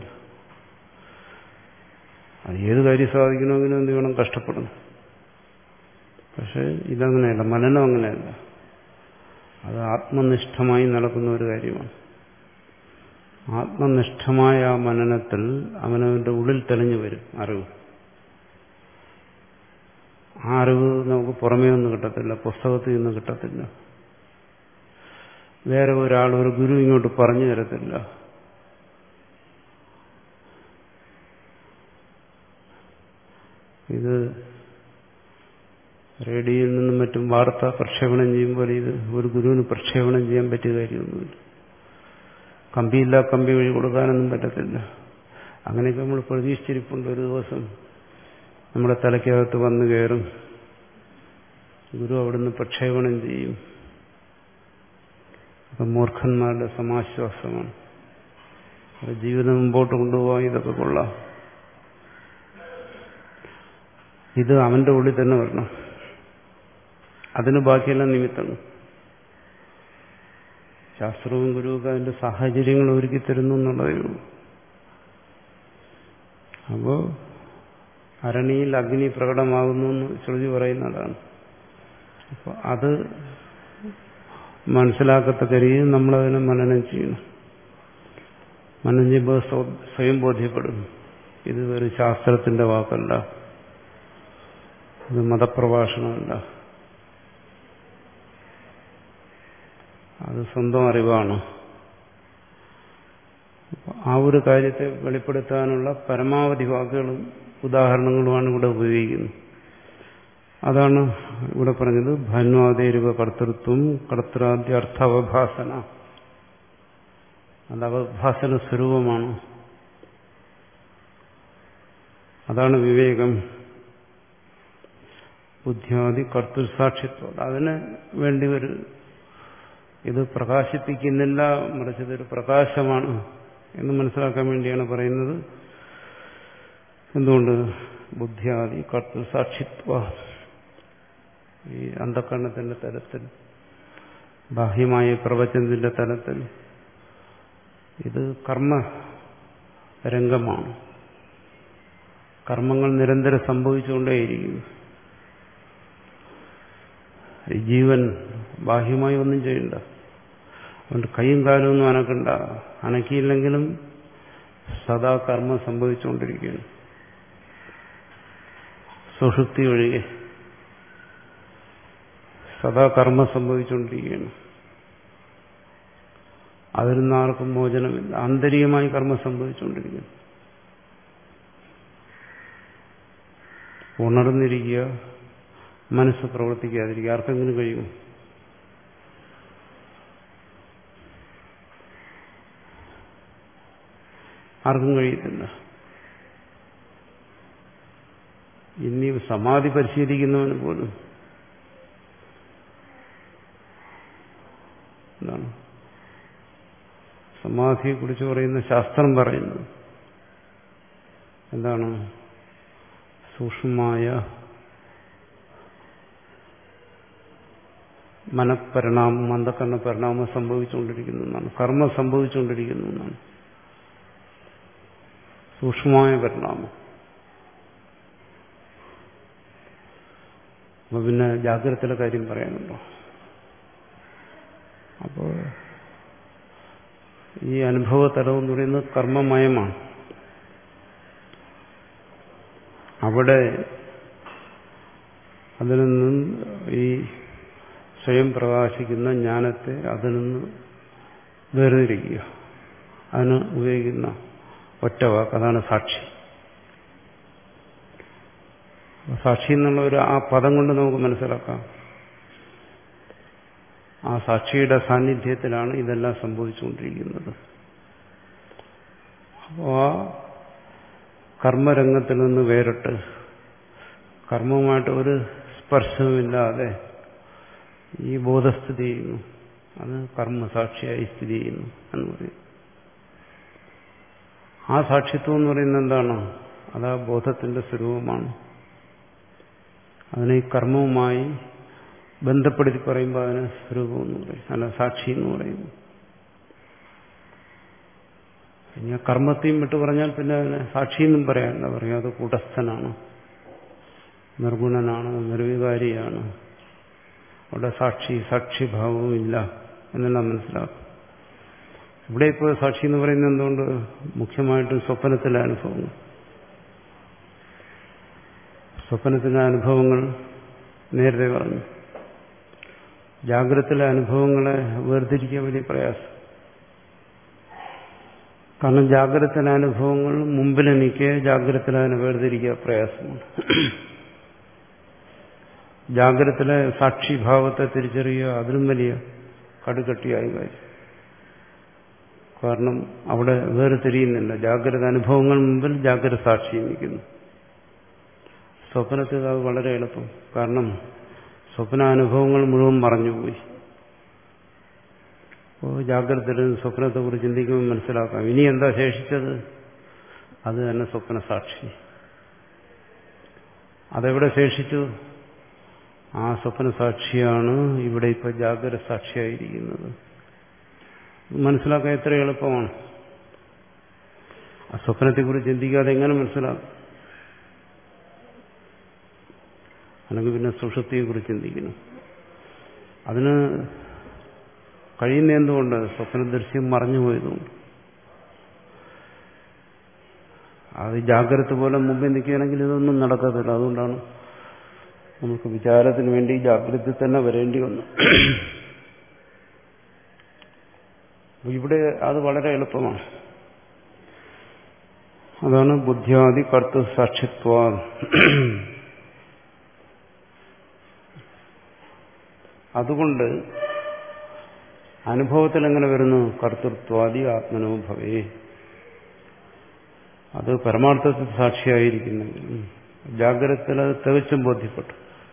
അത് ഏത് കാര്യം സാധിക്കണമെങ്കിലും എന്ത് വേണം, കഷ്ടപ്പെടണം. പക്ഷെ ഇതങ്ങനെയല്ല, മനനം അങ്ങനെയല്ല. അത് ആത്മനിഷ്ഠമായി നടക്കുന്ന ഒരു കാര്യമാണ്. ആത്മനിഷ്ഠമായ ആ മനനത്തിൽ അവനവന്റെ ഉള്ളിൽ തെളിഞ്ഞു വരും അറിവ്. ആ അറിവ് നമുക്ക് പുറമേ ഒന്നും കിട്ടത്തില്ല, പുസ്തകത്തിൽ നിന്ന് കിട്ടത്തില്ല, വേറെ ഒരാൾ ഒരു ഗുരു ഇങ്ങോട്ട് പറഞ്ഞു തരത്തില്ല. ഇത് റേഡിയോയിൽ നിന്നും മറ്റും വാർത്ത പ്രക്ഷേപണം ചെയ്യുമ്പോൾ ഇത് ഒരു ഗുരുവിന് പ്രക്ഷേപണം ചെയ്യാൻ പറ്റിയ കാര്യമൊന്നുമില്ല. കമ്പിയില്ല, കമ്പി വഴി കൊടുക്കാനൊന്നും പറ്റത്തില്ല. അങ്ങനെയൊക്കെ നമ്മൾ പ്രതീക്ഷിച്ചിരിപ്പുണ്ട്. ഒരു ദിവസം നമ്മുടെ തലയ്ക്കകത്ത് വന്നു കയറും, ഗുരു അവിടുന്ന് പ്രക്ഷേപണം ചെയ്യും. അപ്പം മൂർഖന്മാരുടെ സമാശ്വാസമാണ്. ജീവിതം മുമ്പോട്ട് കൊണ്ടുപോകാൻ ഇതൊക്കെ കൊള്ളാം. ഇത് അവന്റെ ഉള്ളിൽ തന്നെ വരണം. അതിന് ബാക്കിയെല്ലാം നിമിത്തമാണ്. ശാസ്ത്രവും ഗുരുവൊക്കെ അതിന്റെ സാഹചര്യങ്ങൾ ഒരുക്കി തരുന്നു എന്നുള്ളതേ ഉള്ളൂ. അപ്പോൾ അരണിയിൽ അഗ്നി പ്രകടമാകുന്നു എന്ന് ശ്രുതി പറയുന്നതാണ്. അപ്പോൾ അത് മനസ്സിലാക്കത്തക്ക രീതിയിൽ നമ്മളതിനെ മനനം ചെയ്യണം. മനനം ചെയ്യുമ്പോൾ സ്വയം ബോധ്യപ്പെടും, ഇത് ഒരു ശാസ്ത്രത്തിന്റെ വാക്കല്ല, ഇത് മതപ്രഭാഷണമല്ല, അത് സ്വന്തം അറിവാണ്. ആ ഒരു കാര്യത്തെ വെളിപ്പെടുത്താനുള്ള പരമാവധി വാക്കുകളും ഉദാഹരണങ്ങളുമാണ് ഇവിടെ ഉപയോഗിക്കുന്നത്. അതാണ് ഇവിടെ പറഞ്ഞത് ഭാന്വാദേരുവ കർത്തൃത്വം കർത്തൃാദ്യ അർത്ഥാവഭാസന. അത് അവഭാസന സ്വരൂപമാണ്. അതാണ് വിവേകം. ബുദ്ധ്യാദി കർത്തൃസാക്ഷിത്വം. അതിന് വേണ്ടി ഒരു ഇത് പ്രകാശിപ്പിക്കുന്നില്ല, മറിച്ച് ഇതൊരു പ്രകാശമാണ് എന്ന് മനസ്സിലാക്കാൻ വേണ്ടിയാണ് പറയുന്നത്. എന്തുകൊണ്ട്? ബുദ്ധ്യാദി കർത്തൃസാക്ഷിത്വ. ഈ അന്ധകരണത്തിന്റെ തലത്തിൽ, ബാഹ്യമായ പ്രപഞ്ചത്തിന്റെ തലത്തിൽ ഇത് കർമ്മരംഗമാണ്. കർമ്മങ്ങൾ നിരന്തരം സംഭവിച്ചുകൊണ്ടേയിരിക്കുന്നു. ഈ ജീവൻ ബാഹ്യമായി ഒന്നും ചെയ്യണ്ട, അതുകൊണ്ട് കൈയും കാലും ഒന്നും അനക്കണ്ട. അനക്കിയില്ലെങ്കിലും സദാ കർമ്മം സംഭവിച്ചുകൊണ്ടിരിക്കുകയാണ്. സുഷുപ്തി ഒഴികെ സദാ കർമ്മം സംഭവിച്ചുകൊണ്ടിരിക്കുകയാണ്. അതിൽ നിന്ന് ആർക്കും മോചനമില്ല. ആന്തരികമായി കർമ്മം സംഭവിച്ചുകൊണ്ടിരിക്കുന്നു. ഉണർന്നിരിക്കുക, മനസ്സ് പ്രവർത്തിക്കാതിരിക്കുക ആർക്കെങ്കിലും കഴിയും? ആർക്കും കഴിയത്തില്ല. ഇനി സമാധി പരിശീലിക്കുന്നവന് പോലും എന്താണ് സമാധിയെക്കുറിച്ച് പറയുന്ന ശാസ്ത്രം പറയുന്നത്? എന്താണ്? സൂക്ഷ്മമായ മനഃപരിണാമം, അന്ധകരണ പരിണാമം സംഭവിച്ചുകൊണ്ടിരിക്കുന്നു എന്നാണ്. കർമ്മം സംഭവിച്ചുകൊണ്ടിരിക്കുന്നു എന്നാണ്. സൂക്ഷ്മമായ പരിണാമം. അപ്പൊ പിന്നെ ജാഗ്രതയുടെ കാര്യം പറയാനുണ്ടോ? അപ്പോൾ ഈ അനുഭവതലം എന്ന് പറയുന്നത് കർമ്മമയമാണ്. അവിടെ അതിൽ നിന്നും ഈ സ്വയം പ്രകാശിക്കുന്ന ജ്ഞാനത്തെ അതിൽ നിന്ന് വേർതിരിക്കുക. അതിന് ഉപയോഗിക്കുന്ന ഒറ്റ വാക്ക്, അതാണ് സാക്ഷി. സാക്ഷി എന്നുള്ള ഒരു ആ പദം കൊണ്ട് നമുക്ക് മനസ്സിലാക്കാം, ആ സാക്ഷിയുടെ സാന്നിധ്യത്തിലാണ് ഇതെല്ലാം സംഭവിച്ചുകൊണ്ടിരിക്കുന്നത്. അപ്പോൾ ആ കർമ്മരംഗത്തിൽ നിന്ന് വേറിട്ട് കർമ്മവുമായിട്ട് ഒരു സ്പർശവുമില്ലാതെ ഈ ബോധസ്ഥിതി ചെയ്യുന്നു. അത് കർമ്മസാക്ഷിയായി സ്ഥിതി ചെയ്യുന്നു എന്ന് പറയും. ആ സാക്ഷിത്വം എന്ന് പറയുന്നത് എന്താണ്? അത് ആ ബോധത്തിന്റെ സ്വരൂപമാണ്. അതിനെ ഈ കർമ്മവുമായി ബന്ധപ്പെടുത്തി പറയുമ്പോൾ അതിന് സ്വരൂപം എന്ന് പറയും, അല്ല സാക്ഷി എന്ന് പറയുന്നു. ഇനി കർമ്മത്തെയും വിട്ടു പറഞ്ഞാൽ പിന്നെ അതിനെ സാക്ഷി എന്നും പറയാൻ എന്താ പറയുക? അത് കൂടസ്ഥനാണ്, നിർഗുണനാണ്, നിർവികാരിയാണ്. അവിടെ സാക്ഷി സാക്ഷിഭാവവും ഇല്ല എന്നെല്ലാം മനസ്സിലാക്കും. ഇവിടെ ഇപ്പോൾ സാക്ഷി എന്ന് പറയുന്നത് എന്തുകൊണ്ട്? മുഖ്യമായിട്ടും സ്വപ്നത്തിലെ അനുഭവങ്ങൾ. സ്വപ്നത്തിലെ അനുഭവങ്ങൾ നേരത്തെ പറഞ്ഞു. ജാഗ്രതത്തിലെ അനുഭവങ്ങളെ വേർതിരിക്കാൻ വലിയ പ്രയാസം. കാരണം ജാഗ്രതത്തിലെ അനുഭവങ്ങൾ മുമ്പിലെനിക്ക് ജാഗ്രതത്തിലെ അതിനെ വേർതിരിക്കുക പ്രയാസമാണ്. ജാഗ്രതത്തിലെ സാക്ഷിഭാവത്തെ തിരിച്ചറിയുക അതിലും വലിയ കടുകട്ടിയായി കാര്യം. കാരണം അവിടെ വേറെ തിരിയുന്നില്ല. ജാഗ്രത അനുഭവങ്ങൾ മുമ്പിൽ ജാഗ്രത സാക്ഷി നിൽക്കുന്നു. സ്വപ്നത്തിൽ അത് വളരെ എളുപ്പം. കാരണം സ്വപ്നാനുഭവങ്ങൾ മുഴുവൻ മറഞ്ഞുപോയി. അപ്പോൾ ജാഗ്രതയിൽ സ്വപ്നത്തെക്കുറിച്ച് ചിന്തിക്കുമ്പോൾ മനസ്സിലാക്കാം, ഇനി എന്താ ശേഷിച്ചത്? അത് തന്നെ സ്വപ്ന സാക്ഷി. അതെവിടെ ശേഷിച്ചു? ആ സ്വപ്ന സാക്ഷിയാണ് ഇവിടെ ഇപ്പോൾ ജാഗ്രത സാക്ഷിയായിരിക്കുന്നത്. മനസ്സിലാക്കാൻ എത്ര എളുപ്പമാണ്. ആ സ്വപ്നത്തെക്കുറിച്ച് ചിന്തിക്കാതെ എങ്ങനെ മനസ്സിലാക്കും? അല്ലെങ്കിൽ പിന്നെ സുഷുപ്തിയെക്കുറിച്ച് ചിന്തിക്കുന്നു. അതിന് കഴിയുന്ന എന്തുകൊണ്ട്? സ്വപ്നദൃശ്യം മറഞ്ഞുപോയതുകൊണ്ട്. അത് ജാഗ്രത പോലെ മുമ്പിൽ നിൽക്കുകയാണെങ്കിൽ ഇതൊന്നും നടക്കത്തില്ല. അതുകൊണ്ടാണ് നമുക്ക് വിചാരത്തിന് വേണ്ടി ജാഗ്രത തന്നെ വരേണ്ടി വന്നു. ഇവിടെ അത് വളരെ എളുപ്പമാണ്. അതാണ് ബുദ്ധ്യാദി കർത്തൃ സാക്ഷിത്വ. അതുകൊണ്ട് അനുഭവത്തിൽ എങ്ങനെ വരുന്നു? കർത്തൃത്വാദി ആത്മനോഭവേ. അത് പരമാർത്ഥത്തിൽ സാക്ഷിയായിരിക്കുന്നെങ്കിൽ ജാഗ്രതത്തിൽ അത് തികച്ചും ബോധ്യപ്പെട്ടു.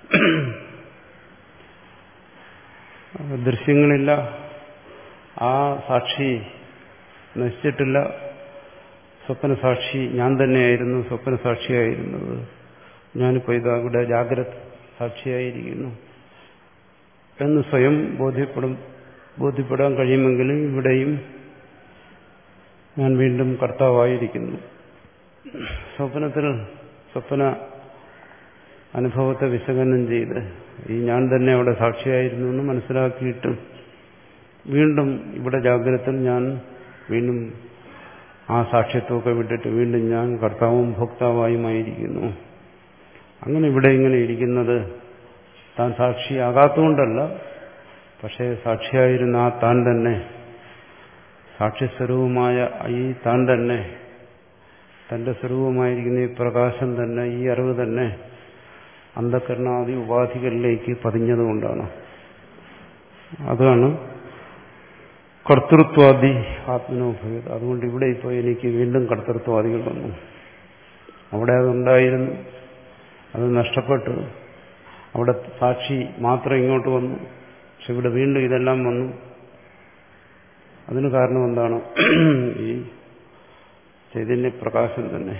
ദൃശ്യങ്ങളില്ല, ആ സാക്ഷി നശിച്ചിട്ടില്ല. സ്വപ്ന സാക്ഷി ഞാൻ തന്നെയായിരുന്നു, സ്വപ്ന സാക്ഷിയായിരുന്നത്. ഞാനിപ്പോൾ ഇതാ ഇവിടെ ജാഗ്രത സാക്ഷിയായിരിക്കുന്നു എന്ന് സ്വയം ബോധ്യപ്പെടും ബോധ്യപ്പെടാൻ കഴിയുമെങ്കിൽ ഇവിടെയും ഞാൻ വീണ്ടും കർത്താവായിരിക്കുന്നു. സ്വപ്നത്തിൽ സ്വപ്ന അനുഭവത്തെ വിശകലനം ചെയ്ത് ഈ ഞാൻ തന്നെ അവിടെ സാക്ഷിയായിരുന്നു എന്ന് മനസ്സിലാക്കിയിട്ട് വീണ്ടും ഇവിടെ ജാഗ്രതത്തിൽ ഞാൻ വീണ്ടും ആ സാക്ഷ്യത്വമൊക്കെ വിട്ടിട്ട് വീണ്ടും ഞാൻ കർത്താവും ഭോക്താവായുമായിരിക്കുന്നു. അങ്ങനെ ഇവിടെ ഇങ്ങനെ ഇരിക്കുന്നത് താൻ സാക്ഷിയാകാത്തതുകൊണ്ടല്ല, പക്ഷേ സാക്ഷിയായിരുന്ന ആ താൻ തന്നെ, സാക്ഷ്യസ്വരൂപമായ ഈ താൻ തന്നെ, തന്റെ സ്വരൂപമായിരിക്കുന്ന ഈ പ്രകാശം തന്നെ, ഈ അറിവ് തന്നെ അന്ധകരണാദി ഉപാധികളിലേക്ക് പതിഞ്ഞതുകൊണ്ടാണ്. അതാണ് കർത്തൃത്വാദി ആത്മനോഭവം. അതുകൊണ്ട് ഇവിടെ ഇപ്പോൾ എനിക്ക് വീണ്ടും കർത്തൃത്വാദികൾ വന്നു. അവിടെ അതുണ്ടായിരുന്നു, അത് നഷ്ടപ്പെട്ടു. അവിടെ സാക്ഷി മാത്രം ഇങ്ങോട്ട് വന്നു, പക്ഷെ ഇവിടെ വീണ്ടും ഇതെല്ലാം വന്നു. അതിന് കാരണം എന്താണ്? ഈ ചൈതന്യ പ്രകാശം തന്നെ.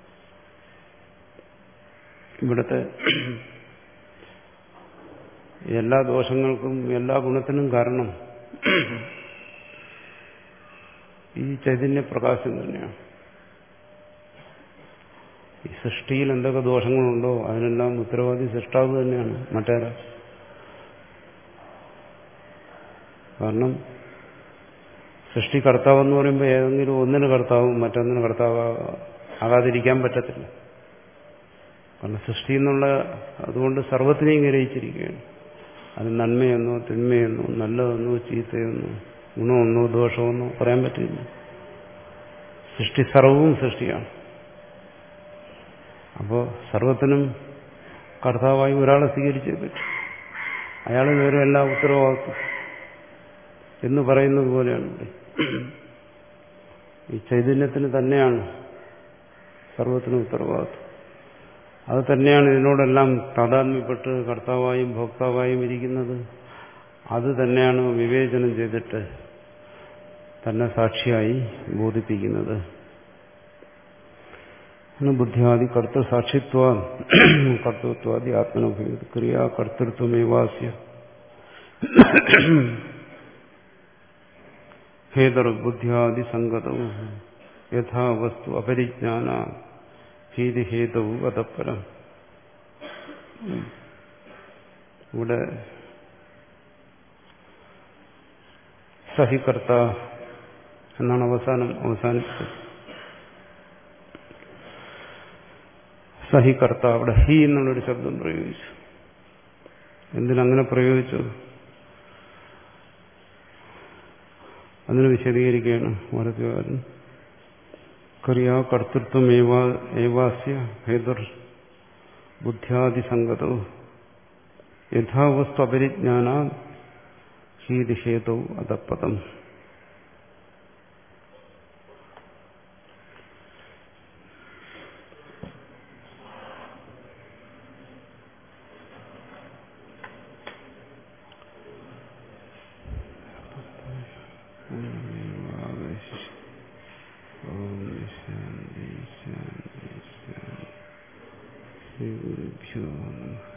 ഇവിടുത്തെ എല്ലാ ദോഷങ്ങൾക്കും എല്ലാ ഗുണത്തിനും കാരണം ഈ ചൈതന്യ പ്രകാശം തന്നെയാണ്. ഈ സൃഷ്ടിയിൽ എന്തൊക്കെ ദോഷങ്ങളുണ്ടോ അതിനെല്ലാം ഉത്തരവാദി സൃഷ്ടാവ് തന്നെയാണ്, മറ്റാരാ? കാരണം സൃഷ്ടി കർത്താവെന്ന് പറയുമ്പോൾ ഏതെങ്കിലും ഒന്നിന് കർത്താവും മറ്റൊന്നിന് കർത്താവ് ആകാതിരിക്കാൻ പറ്റത്തില്ല. കാരണം സൃഷ്ടി എന്നുള്ള അതുകൊണ്ട് സർവ്വത്തിനെയും ഗ്രഹിച്ചിരിക്കുകയാണ്. അത് നന്മയെന്നോ തിന്മയെന്നോ നല്ലതെന്നോ ചീത്തയെന്നോ ഗുണമെന്നോ ദോഷമെന്നോ പറയാൻ പറ്റില്ല. സൃഷ്ടി സർവവും സൃഷ്ടിയാണ്. അപ്പോൾ സർവത്തിനും കർത്താവായി ഒരാളെ സ്വീകരിച്ചേ പറ്റും. അയാളിൽ വരും എല്ലാ ഉത്തരവാദിത്വം എന്ന് പറയുന്നത് പോലെയാണ് ഇവിടെ. ഈ ചൈതന്യത്തിന് തന്നെയാണ് സർവത്തിനും ഉത്തരവാദിത്വം. അത് തന്നെയാണ് ഇതിനോടെല്ലാം താതാത്മ്യപ്പെട്ട് കർത്താവായും ഭോക്താവായും ഇരിക്കുന്നത്. അത് തന്നെയാണ് വിവേചനം ചെയ്തിട്ട് തന്നെ സാക്ഷിയായി ബോധിപ്പിക്കുന്നത്. ബുദ്ധിയാദി കർത്തൃസാക്ഷിത്വ കർത്തൃത്വാദി ആത്മനോഭൂത ക്രിയാ കർത്തൃത്വമേവാസ്യ ഹേതർ ബുദ്ധിയാദി സംഗതവും യഥാ വസ്തു അപരിജ്ഞാന ഭീതിഹേതവും അതപ്പരം. ഇവിടെ സഹികർത്ത എന്നാണ് അവസാനം അവസാനിച്ചത്. സഹികർത്ത അവിടെ ഹി എന്നുള്ളൊരു ശബ്ദം പ്രയോഗിച്ചു. എന്തിനങ്ങനെ പ്രയോഗിച്ചു? അതിന് വിശദീകരിക്കുകയാണ് ഭാരതീയകാരൻ. ക്രിയാ കർത്തൃത്വം ഏവാസ്യ ഹേതുർ ബുദ്ധ്യാദിസംഗതോ യഥാവസ്തു അപരിജ്ഞാന ഹീതിഹേതൗ അധപദം. ശാന്തി ശാന്തി ശാന്തി. ശ്രീ ഗുരുഭ്യോ നമഃ.